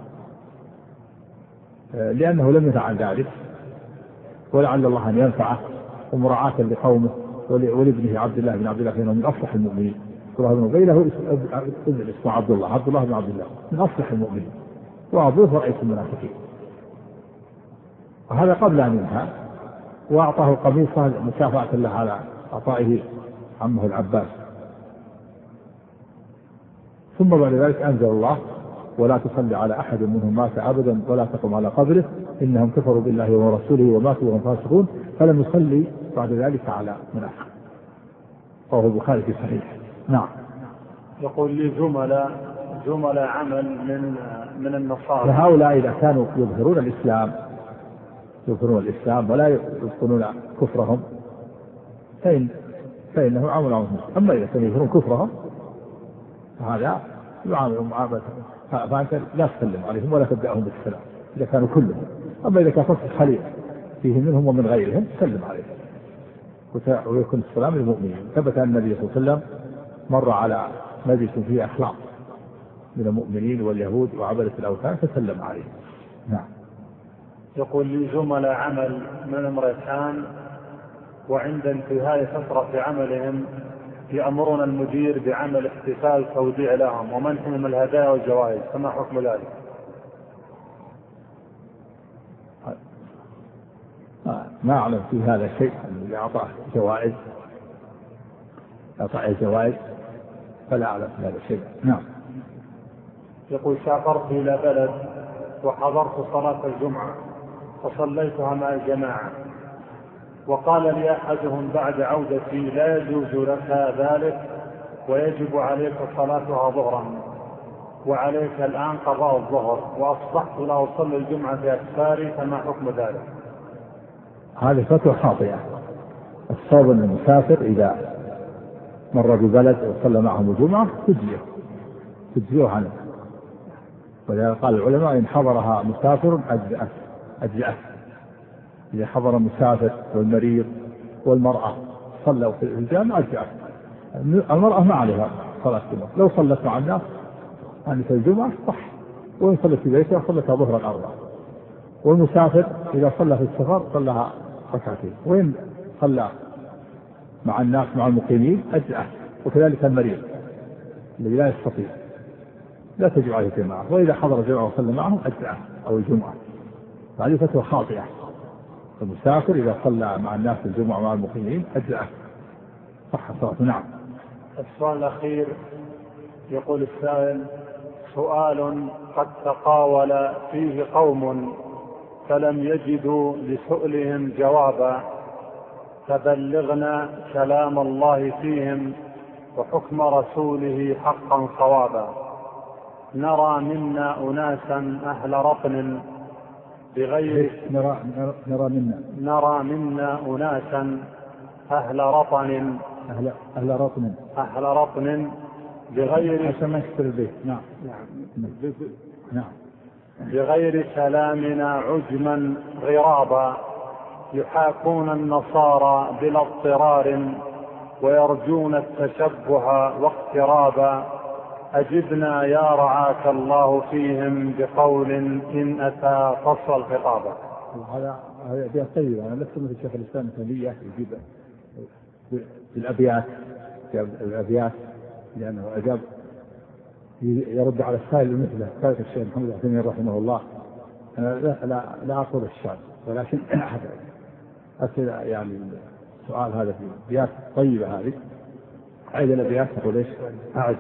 لأنه لم يدع عن ذلك ولعل الله أن ينفعه ومراعاة لقومه ولابنه عبد الله بن عبد الله فإنه من أصلح المؤمنين. عبد الله بن أبي له اسمه عبد الله عبد الله بن عبد الله من أصلح المؤمنين وأبوه رئيس المنافقين. وهذا قبل أن ينهى، وأعطاه قميصا مكافأة له على أعطائه عمه العباس. ثم بعد ذلك أنزل الله: ولا تصلي على أحد منهم مات أبدا ولا تقم على قبره إنهم كفروا بالله ورسوله وماتوا وهم فاسقون، فلم يصلي بعد ذلك على منافق. رواه البخاري في صحيح. نعم. يقول لي زملاء زملاء عمل من من النصارى، فهؤلاء إذا كانوا يظهرون الإسلام يظهرون الإسلام ولا يبطنون كفرهم فإن فإنه عامل عامل. أما إذا كانوا يظهرون كفرهم هذا يعاملهم معاملة، فأنت لا تسلم عليهم ولا تبدأهم بالسلام إذا كانوا كلهم. أما إذا كان فصل خليل فيه منهم ومن غيرهم تسلم عليهم ويكون السلام للمؤمنين. ثبت أن النبي صلى الله عليه وسلم مر على مجلس فيه أخلاق من المؤمنين واليهود وعبدة الأوثان فسلم عليهم. نعم. يقول لي زملاء عمل من امريكان، وعند انتهاء فترة عملهم يأمرون المدير بعمل احتفال توديع لهم ومنحهم الهدايا والجوائز، فما حكم ذلك؟ ما أعلم في هذا شيء، اللي أعطاه جوائز أعطاه جوائز فلا أعلم في هذا شيء. نعم. يقول: سافرت إلى بلد وحضرت صلاة الجمعة وصليتها مع الجماعة، وقال لي أحدهم بعد عودتي: لا يجوز لك ذلك ويجب عليك صلاتها ظهرا، وعليك الآن قضاء الظهر، وأصبحت لا أصلي الجمعة في أسفاري، فما حكم ذلك؟ هذه فتوى خاطئة. الصواب أن المسافر إذا مر ببلد وصلى معهم الجمعة تجزئه تجزئه عنه، ولذلك قال العلماء: إن حضرها مسافر أجزأه أجزأه إذا حضر المسافر والمريض والمرأة صلوا في الجامع أجزأه. المرأة ما عليها صلاة الجمعة، لو صلت مع الناس عن الجمعة صح، وإن صلت في بيتها صلتها ظهرا أربعة. والمسافر إذا صلى في السفر صلىها ركعتين، وإن صلى مع الناس مع المقيمين أجزأه. وكذلك المريض الذي لا يستطيع لا تجب عليه الجماعة، وإذا حضر الجمعة وصلى معهم أجزأه أو الجمعة. هذه فتوى خاطئة. المسافر إذا صلى مع الناس الجمعة مع المقيمين أجزأه صح صلاته. نعم. السؤال الأخير يقول السائل: سؤال قد تقاول فيه قوم فلم يجدوا لسؤلهم جوابا، فبلغنا كلام الله فيهم وحكم رسوله حقا صوابا. نرى منا أناسا أهل رطن بغير نرى, نرى منا نرى منا أناسا أهل رطن أهل, أهل رطن أهل رطن بغير عشان ما يشتري البيت. نعم نعم بغير كلامنا عجما غرابا يحاكون النصارى بلا اضطرار ويرجون التشبه واقترابا أجبنا يا رعاك الله فيهم بقول إن أتى فصل خطابا. هذا أبيات طيبة. أنا لست مثل شيخ الإسلام تيمية يجيب الأبيات الأبيات لأنه أجاب يرد على السائل مثله سائل الشيخ محمد العثيمين رحمه الله. أنا لا لا, لا أقول الشعر ولكن أسأل يعني السؤال هذا في أبيات طيبة هذه. عيد الأبيات تقول إيش؟ أعد.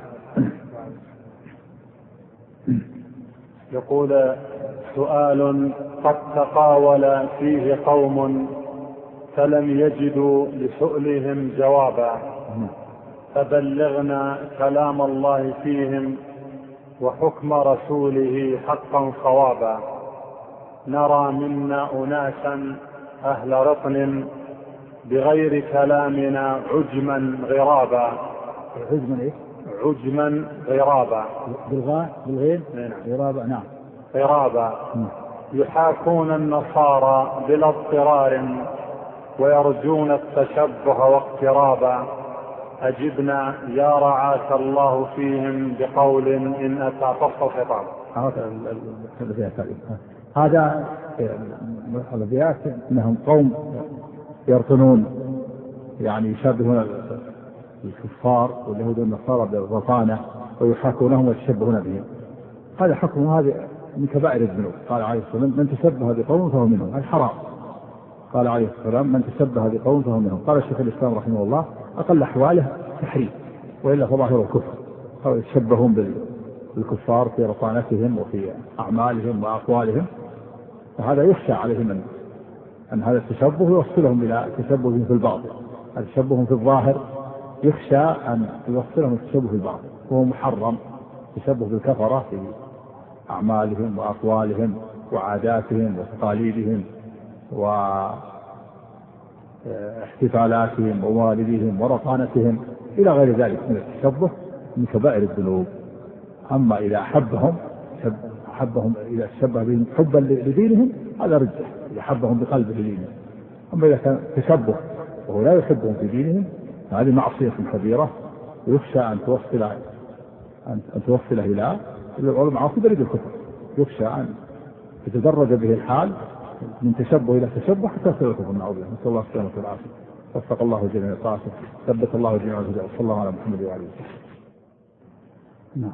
يقول سؤال قد تقاول فيه قوم فلم يجدوا لسؤلهم جوابا فبلغنا كلام الله فيهم وحكم رسوله حقا صوابا. نرى منا أناسا أهل رطن بغير كلامنا عجما غرابا. عجما إيه؟ عجما غرابا بالغاء بالغين غرابا. نعم غرابا يحاكون النصارى بلا اضطرار ويرجون التشبه واقترابا. أجبنا يا رعاك الله فيهم بقول إن أتى فصل خطابا. هذا الأبيات أنهم قوم يرطنون يعني يشابهون الكفار واليهود والنصارى بالرطانة ويحاكونهم ويتشبهون بهم. هذا حكم هذا من كبائر الذنوب. قال عليه الصلاة والسلام من تشبه بقوم فهو منهم. هذا حرام. قال عليه الصلاة والسلام من تشبه بقوم فهو منهم. قال الشيخ الإسلام رحمه الله أقل أحواله تحريم وإلا فظاهر الكفر. قالوا يتشبهون بالكفار في رطانتهم وفي أعمالهم وأقوالهم. فهذا يخشى عليهم أن, أن هذا التشبه يوصلهم إلى تشبه في الباطل. التشبه في الظاهر يخشى أن يوصلهم التشبه في الباطل وهو محرم. تشبه بالكفرة في أعمالهم وأقوالهم وعاداتهم وتقاليدهم واحتفالاتهم ووالديهم ورطانتهم إلى غير ذلك من التشبه من كبائر الذنوب. أما إذا أحبهم أحبهم إذا تشبه بهم حبا لدينهم هذا رجح. إذا أحبهم بقلبه لدينهم. أما إذا كان تشبه وهو لا يحبهم في دينهم هذه معصية كبيرة ويخشى أن توصل أن توصله إلى المعاصي بريد الكفر. يخشى أن يتدرج به الحال من تشبه إلى تشبه حتى يصير الكفر. نعوذ بالله. نسأل الله السلامة والعافية. وفق الله جميع طاعته. ثبت الله جميع الهدى. وصلى الله على محمد وعلى آله وسلم. نعم.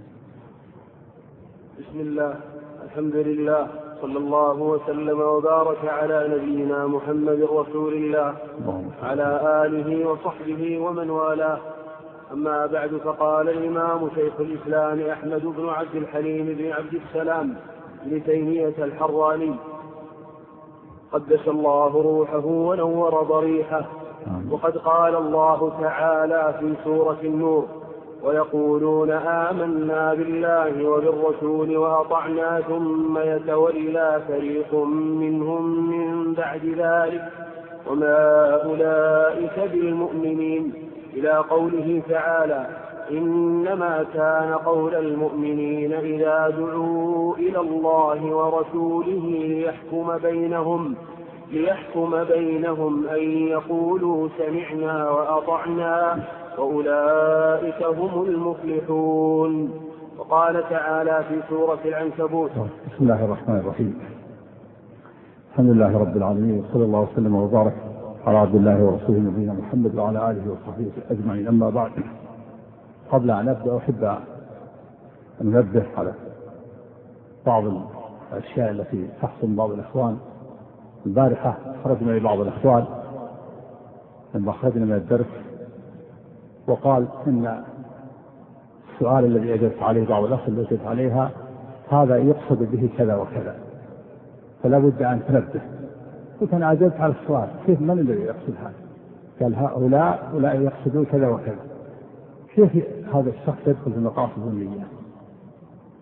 بسم الله الحمد لله صلى الله وسلم وبارك على نبينا محمد رسول الله على آله وصحبه ومن والاه. أما بعد فقال الإمام شيخ الإسلام أحمد بن عبد الحليم بن عبد السلام بن تيمية الحراني قدس الله روحه ونور ضريحه. وقد قال الله تعالى في سورة النور ويقولون آمنا بالله وبالرسول وأطعنا ثم يتولى فريق منهم من بعد ذلك وما أولئك بالمؤمنين إلى قوله تعالى إنما كان قول المؤمنين إذا دعوا إلى الله ورسوله ليحكم بينهم ليحكم بينهم أن يقولوا سمعنا وأطعنا وأولئك هم المفلحون. وقال تعالى في سورة العنكبوت بسم الله الرحمن الرحيم الحمد لله رب العالمين وصلى الله وسلم وبارك على عبد الله ورسوله نبينا محمد وعلى آله وصحبه أجمعين. أما بعد قبل أن أبدأ أحب أن أنبه على بعض الأشياء التي تحصل بعض الإخوان. البارحة خرجنا لبعض الإخوان لما خرجنا من الدرس وقال إن السؤال الذي أجبت عليه بعض الأخوة التي أجبت عليها هذا يقصد به كذا وكذا فلا بد أن تنبه. قلت أنا أجبت على السؤال كيف من الذي يقصد هذا؟ قال هؤلاء أولئك يقصدون كذا وكذا. كيف هذا الشخص يدخل في مقاصد النية؟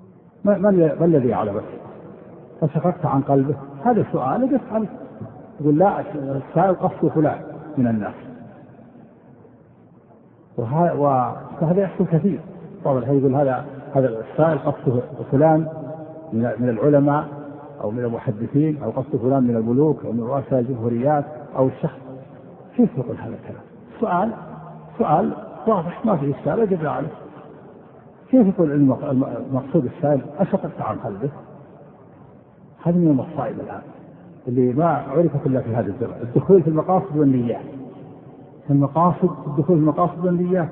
ما, ما الذي يعلمك؟ فشققت عن قلبه. هذا سؤال يفعل. يقول لا، السائل قصد فلان من الناس. وهذا يحصل كثير. طبعا يقول هذا هذا السائل قصد فلان من العلماء أو من المحدثين، أو قصد فلان من الملوك أو من رؤساء الجمهوريات أو الشخص. كيف يقول هذا الكلام؟ سؤال سؤال واضح ما في إشكال أجب عليه. كيف يقول المقصود السائل أشققت عن قلبه؟ هذه من المصائب الآن اللي ما عرفت إلا في هذا الزمن، الدخول في المقاصد والنيات. المقاصد الدخول في المقاصد والنيات.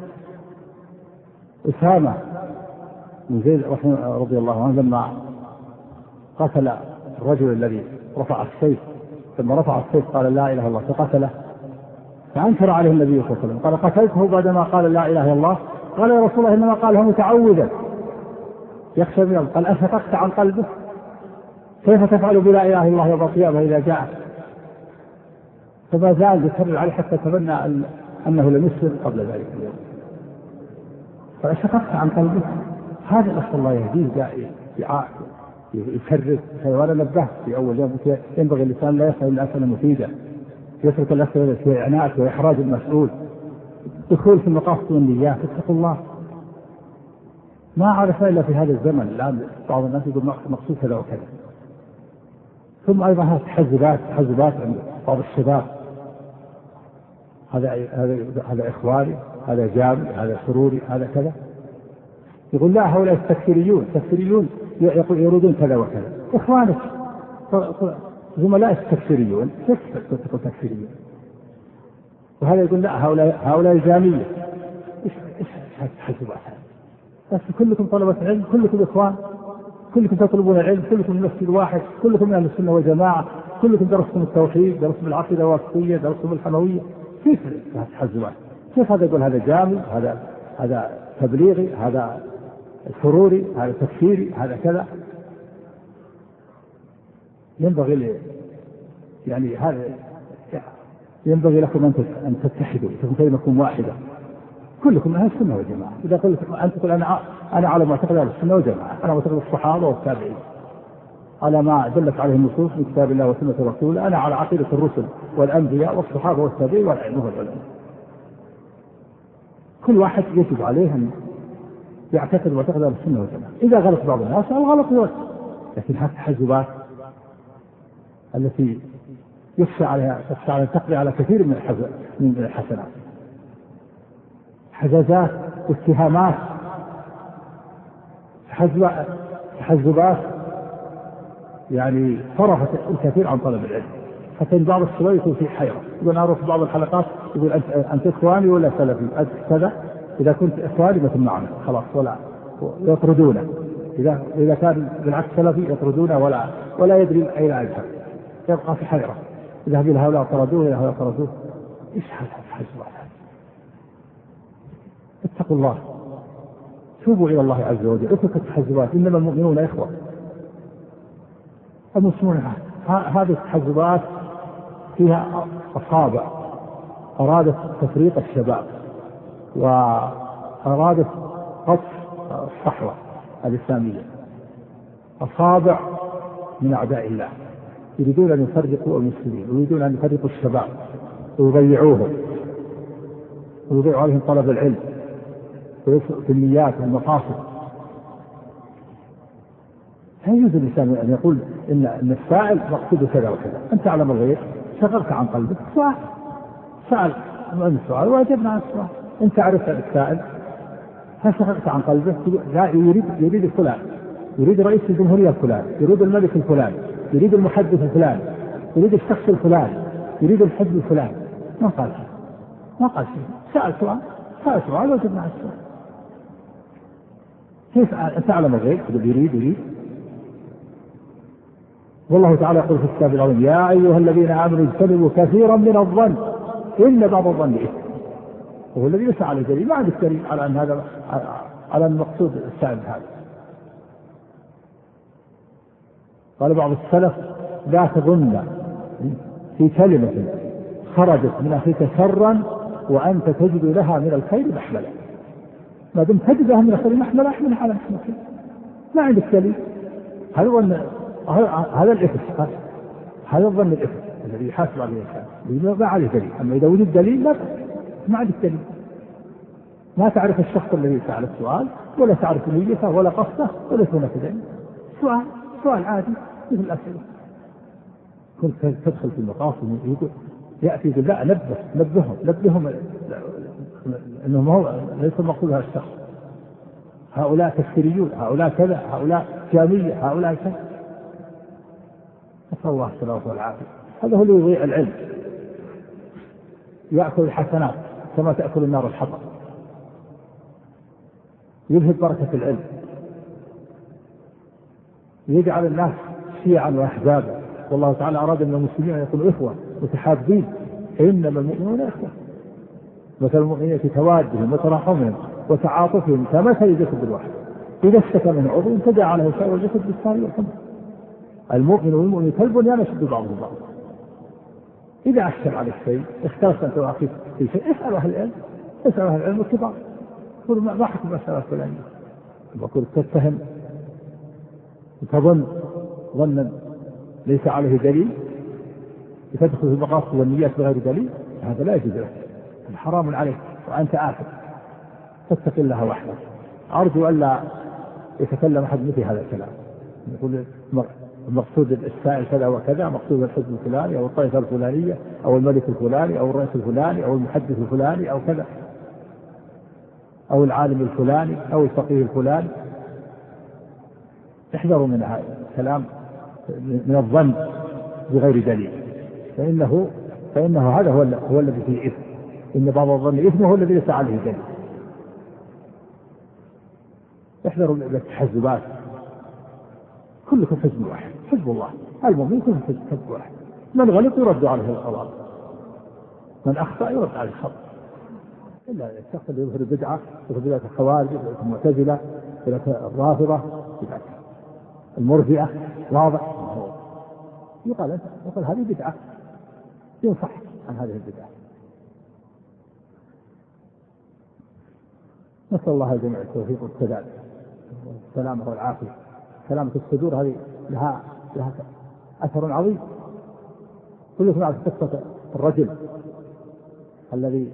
أسامة بن زيد رضي الله عنه لما قتل الرجل الذي رفع السيف، ثم رفع السيف قال لا إله إلا الله فقتله، فأنكر عليه النبي صلى الله عليه وسلم قال قتلته بعدما قال لا إله إلا الله؟ قال يا رسول الله إنما قالها متعوذا يخشى من الله. قال أشققت عن قلبه؟ كيف تفعل بلا إله إلا الله يوم القيامة إذا جاء؟ فما زال يكرر عليه حتى تمنى أنه لم يسلم قبل ذلك اليوم. فأشققت عن قلبه. هذا نسأل الله يهديه دائما يكرر. وأنا نبهت في أول يوم ينبغي الإنسان لا يسأل الأسئلة المفيدة، يترك الأسئلة في إعنات وإحراج المسؤول. دخول في المقاصد والنيات. اتقوا الله. ما عرف إلا في هذا الزمن الآن بعض الناس يقول مقصود كذا وكذا. ثم أيضا هذه تحزبات تحزبات عند بعض الشباب، هذا هذا هذا إخواني، هذا جامع، هذا سروري، هذا كذا. يقول لا، هؤلاء التكفيريون التكفيريون يريدون كذا وكذا. إخوانك زملاء التكفيريون كيف تقول تكفيريون؟ وهذا يقول لا، هؤلاء هؤلاء الجامية. إيش إيش تحزبات؟ بس كلكم طلبة علم، كلكم إخوان، كلكم تطلبون العلم، كلكم من مسجد واحد، كلكم من أهل السنة والجماعة، كلكم درستم التوحيد، درستم العقيدة الواسطية، درستم الحموية. كيف تحزبات؟ كيف هذا يقول هذا جامع، هذا هذا تبليغي، هذا سروري، هذا تكفيري، هذا كذا؟ ينبغي لي يعني هذا ينبغي لكم أن تتحدوا، تكون كلمتكم واحدة، كلكم أهل السنة والجماعة. إذا قلت أنت تقول أنا أنا على معتقد أهل السنة والجماعة، أنا معتقد الصحابة والتابعين، على ما دلت عليه النصوص من كتاب الله وسنة رسوله، أنا على عقيدة الرسل والأنبياء والصحابة والتابعين والعلم والعلماء. كل واحد يجب عليه أن يعتقد معتقد أهل السنة والجماعة. إذا غلط بعض الناس الغلط يوسع، لكن هذه التحزبات التي يخشى عليها تخشى على تقضي على كثير من من الحسنات، حجازات واتهامات، تحزبات يعني صرفت الكثير عن طلب العلم. حتى إن بعض الشباب يكون في حيرة، يقول أنا أروح في بعض الحلقات يقول أنت أنت إخواني ولا سلفي؟ أنت كذا، إذا كنت إخواني ما تكن معنا خلاص، ولا يطردونه. إذا إذا كان بالعكس سلفي يطردونه ولا ولا يدري أين يذهب، يبقى في حيرة. إذا إلى هؤلاء طردوه إلى هؤلاء طردوه. إيش هذا الحزب؟ اتقوا الله، توبوا إلى الله عز وجل، اتركوا التحزبات، إنما المؤمنون إخوة. المسلمون هذه التحزبات فيها أصابع أرادت تفريق الشباب وأرادت قصف الصحوة الإسلامية، أصابع من أعداء الله يريدون أن يفرقوا المسلمين، ويريدون أن يفرقوا الشباب ويضيعوهم ويضيعوا عليهم طلب العلم في النيات والمقاصد. لا يجوز الإنسان أن يقول إن إن السائل مقصود كذا وكذا. أنت تعلم الغيب، شغلت عن قلبك، سؤال سأل عن السؤال وأجبنا عن السؤال. أنت عرفت السائل، فشغلت عن قلبك. لا، يريد يريد فلان، يريد رئيس الجمهورية الفلان، يريد الملك الفلان، يريد المحدث الفلان، يريد الشخص الفلان، يريد الحزب الفلان. ما قال شيء، ما قال شيء. سأل سؤال سأل سؤال وأجبنا عن السؤال. كيف تعلم الغيب؟ يريد يريد والله تعالى يقول في الكتاب العظيم: يا أيها الذين آمنوا اجتنبوا كثيرا من الظن إن بعض الظن إثم. وهو الذي يسعى على الدليل، ما عندك دليل على أن هذا على المقصود السائل هذا. قال بعض السلف: لا تظن في كلمة خرجت من أخيك شرا وأنت تجد لها من الخير محملا. ما دمت تجد لها من الخير محملا احملها على محملك. ما عندك دليل. هذا ظن هذا الإثم، هذا الظن الإثم الذي يحاسب عليه الإنسان ما عليه دليل. أما إذا وجد دليل لا ما عندك دليل، ما تعرف الشخص الذي سأل السؤال ولا تعرف نيته ولا قصده ولا هناك دليل. سؤال سؤال عادي مثل الأسئلة. كنت تدخل في المطاف يقول يأتي يقول لا نبه نبههم نبههم إنه ما هو ليس المقصود هذا الشخص، هؤلاء تفسيريون، هؤلاء كذا، هؤلاء جامية، هؤلاء كذا. نسأل الله السلامة والعافية. هذا هو اللي يضيع العلم، يأكل الحسنات كما تأكل النار الحطب، يذهب بركة العلم، يجعل الناس شيعا وأحزابا. والله تعالى أراد من المسلمين أن يكونوا إخوة متحابين، إنما المؤمنون إخوة. مثل المؤمنين في توادهم وتراحمهم وتعاطفهم كمثل الجسد الواحد إذا اشتكى منه عضو تداعى له سائر الجسد بالسهر والحمى. المؤمن والمؤمن كالبنيان يشد بعضهم بعضا. إذا أشكل عليك شيء اختلفت أنت وأخيك في شيء اسأل أهل العلم، اسأل أهل العلم والكبار، قل ما حكم المسألة الفلانية. وقل تتهم وتظن ظنا ليس عليه دليل، تدخل في المقاصد والنيات بغير دليل، هذا لا يجوز لك، حرام عليك وأنت آثم. فاتق الله وحده. أرجو ألا يتكلم أحد مثل هذا الكلام، يقول المقصود السائل كذا وكذا، مقصود الحزب الفلاني أو الطائفة الفلانية أو الملك الفلاني أو الرئيس الفلاني أو المحدث الفلاني أو كذا أو العالم الفلاني أو الفقيه الفلاني. احذروا من هذا الكلام من الظن بغير دليل، فإنه فإنه هذا هو هو الذي فيه إثم. إن بعض الظن إثمه هو الذي ليس عليه دليل. احذروا من التحزبات، كلكم حزب واحد، حزب الله. المؤمن كلهم حزب واحد، من غلط يرد عليه الغلط، من أخطأ يرد عليه الخطأ. إلا الشخص اللي يظهر بدعة، يظهر بدعة الخوارج، بدعة المعتزلة، بدعة الرافضة، بدعة المرجئة، واضح يقال أنت يقول هذه بدعة، ينصح عن هذه البدعة. نسأل الله الجميع التوفيق والسداد والسلامة والعافية. سلامة الصدور هذه لها لها أثر عظيم. كلكم يعرف قصة الرجل الذي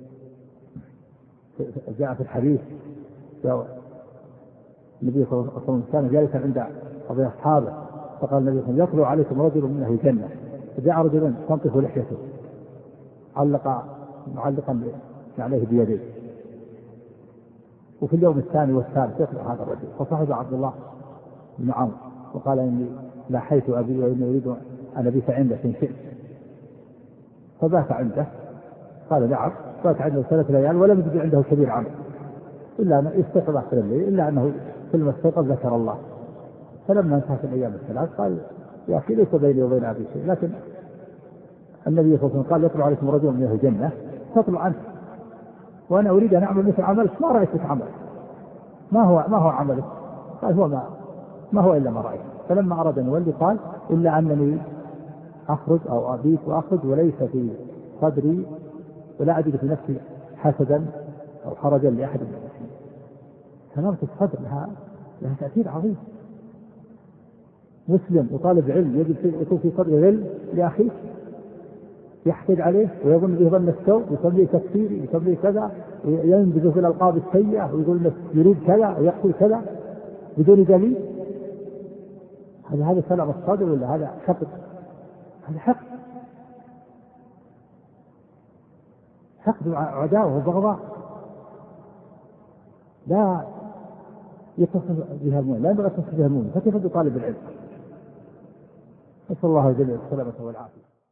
جاء في الحديث، النبي صلى الله عليه وسلم كان جالسا عند بعض أصحابه فقال النبي صلى الله عليه وسلم يطلع عليكم رجل من أهل الجنة، فجاء رجل تنطف لحيته علق معلقا عليه بيديه. وفي اليوم الثاني والثالث يطلع هذا الرجل، فصحب عبد الله بن عمرو وقال إني لاحيت أبي وإني أريد أن أبيت عنده إن شئت، فبات عنده. قال نعم. بات عنده ثلاث ليال ولم يجد عنده كبير عمل إلا أن يستيقظ آخر الليل، إلا أنه كلما استيقظ ذكر الله. فلما انتهت الأيام الثلاث قال يا أخي ليس بيني وبين أبي شيء، لكن النبي صلى الله عليه وسلم قال يطلع عليكم رجل من أهل الجنة تطلع أنت، وأنا أريد أن أعمل مثل عملك ما رأيتك عمل. ما هو ما هو عملك؟ قال هو ما ما هو إلا ما رأيت. فلما أراد أن يولي قال إلا أنني أخرج أو أبيت وأخرج وليس في صدري ولا أجد في نفسي حسدا أو حرجا لأحد من المسلمين. سلامة الصدر لها لها تأثير عظيم. مسلم وطالب علم يجب يكون في صدر علم لأخيه، يحقد عليه ويظن به ظن السوء، يسميه تكفيري، يسميه كذا، ينبذ في الألقاب السيئة ويقول انه يريد كذا ويقتل كذا بدون دليل. هذا هذا سلام الصدر ولا هذا حقد؟ هذا حقد، حقد وعداوة وبغضاء لا يتصف بها المؤمن، لا ينبغي يتصف بها المؤمن، فكيف بطالب العلم؟ نسأل الله جل وعلا السلامة والعافية.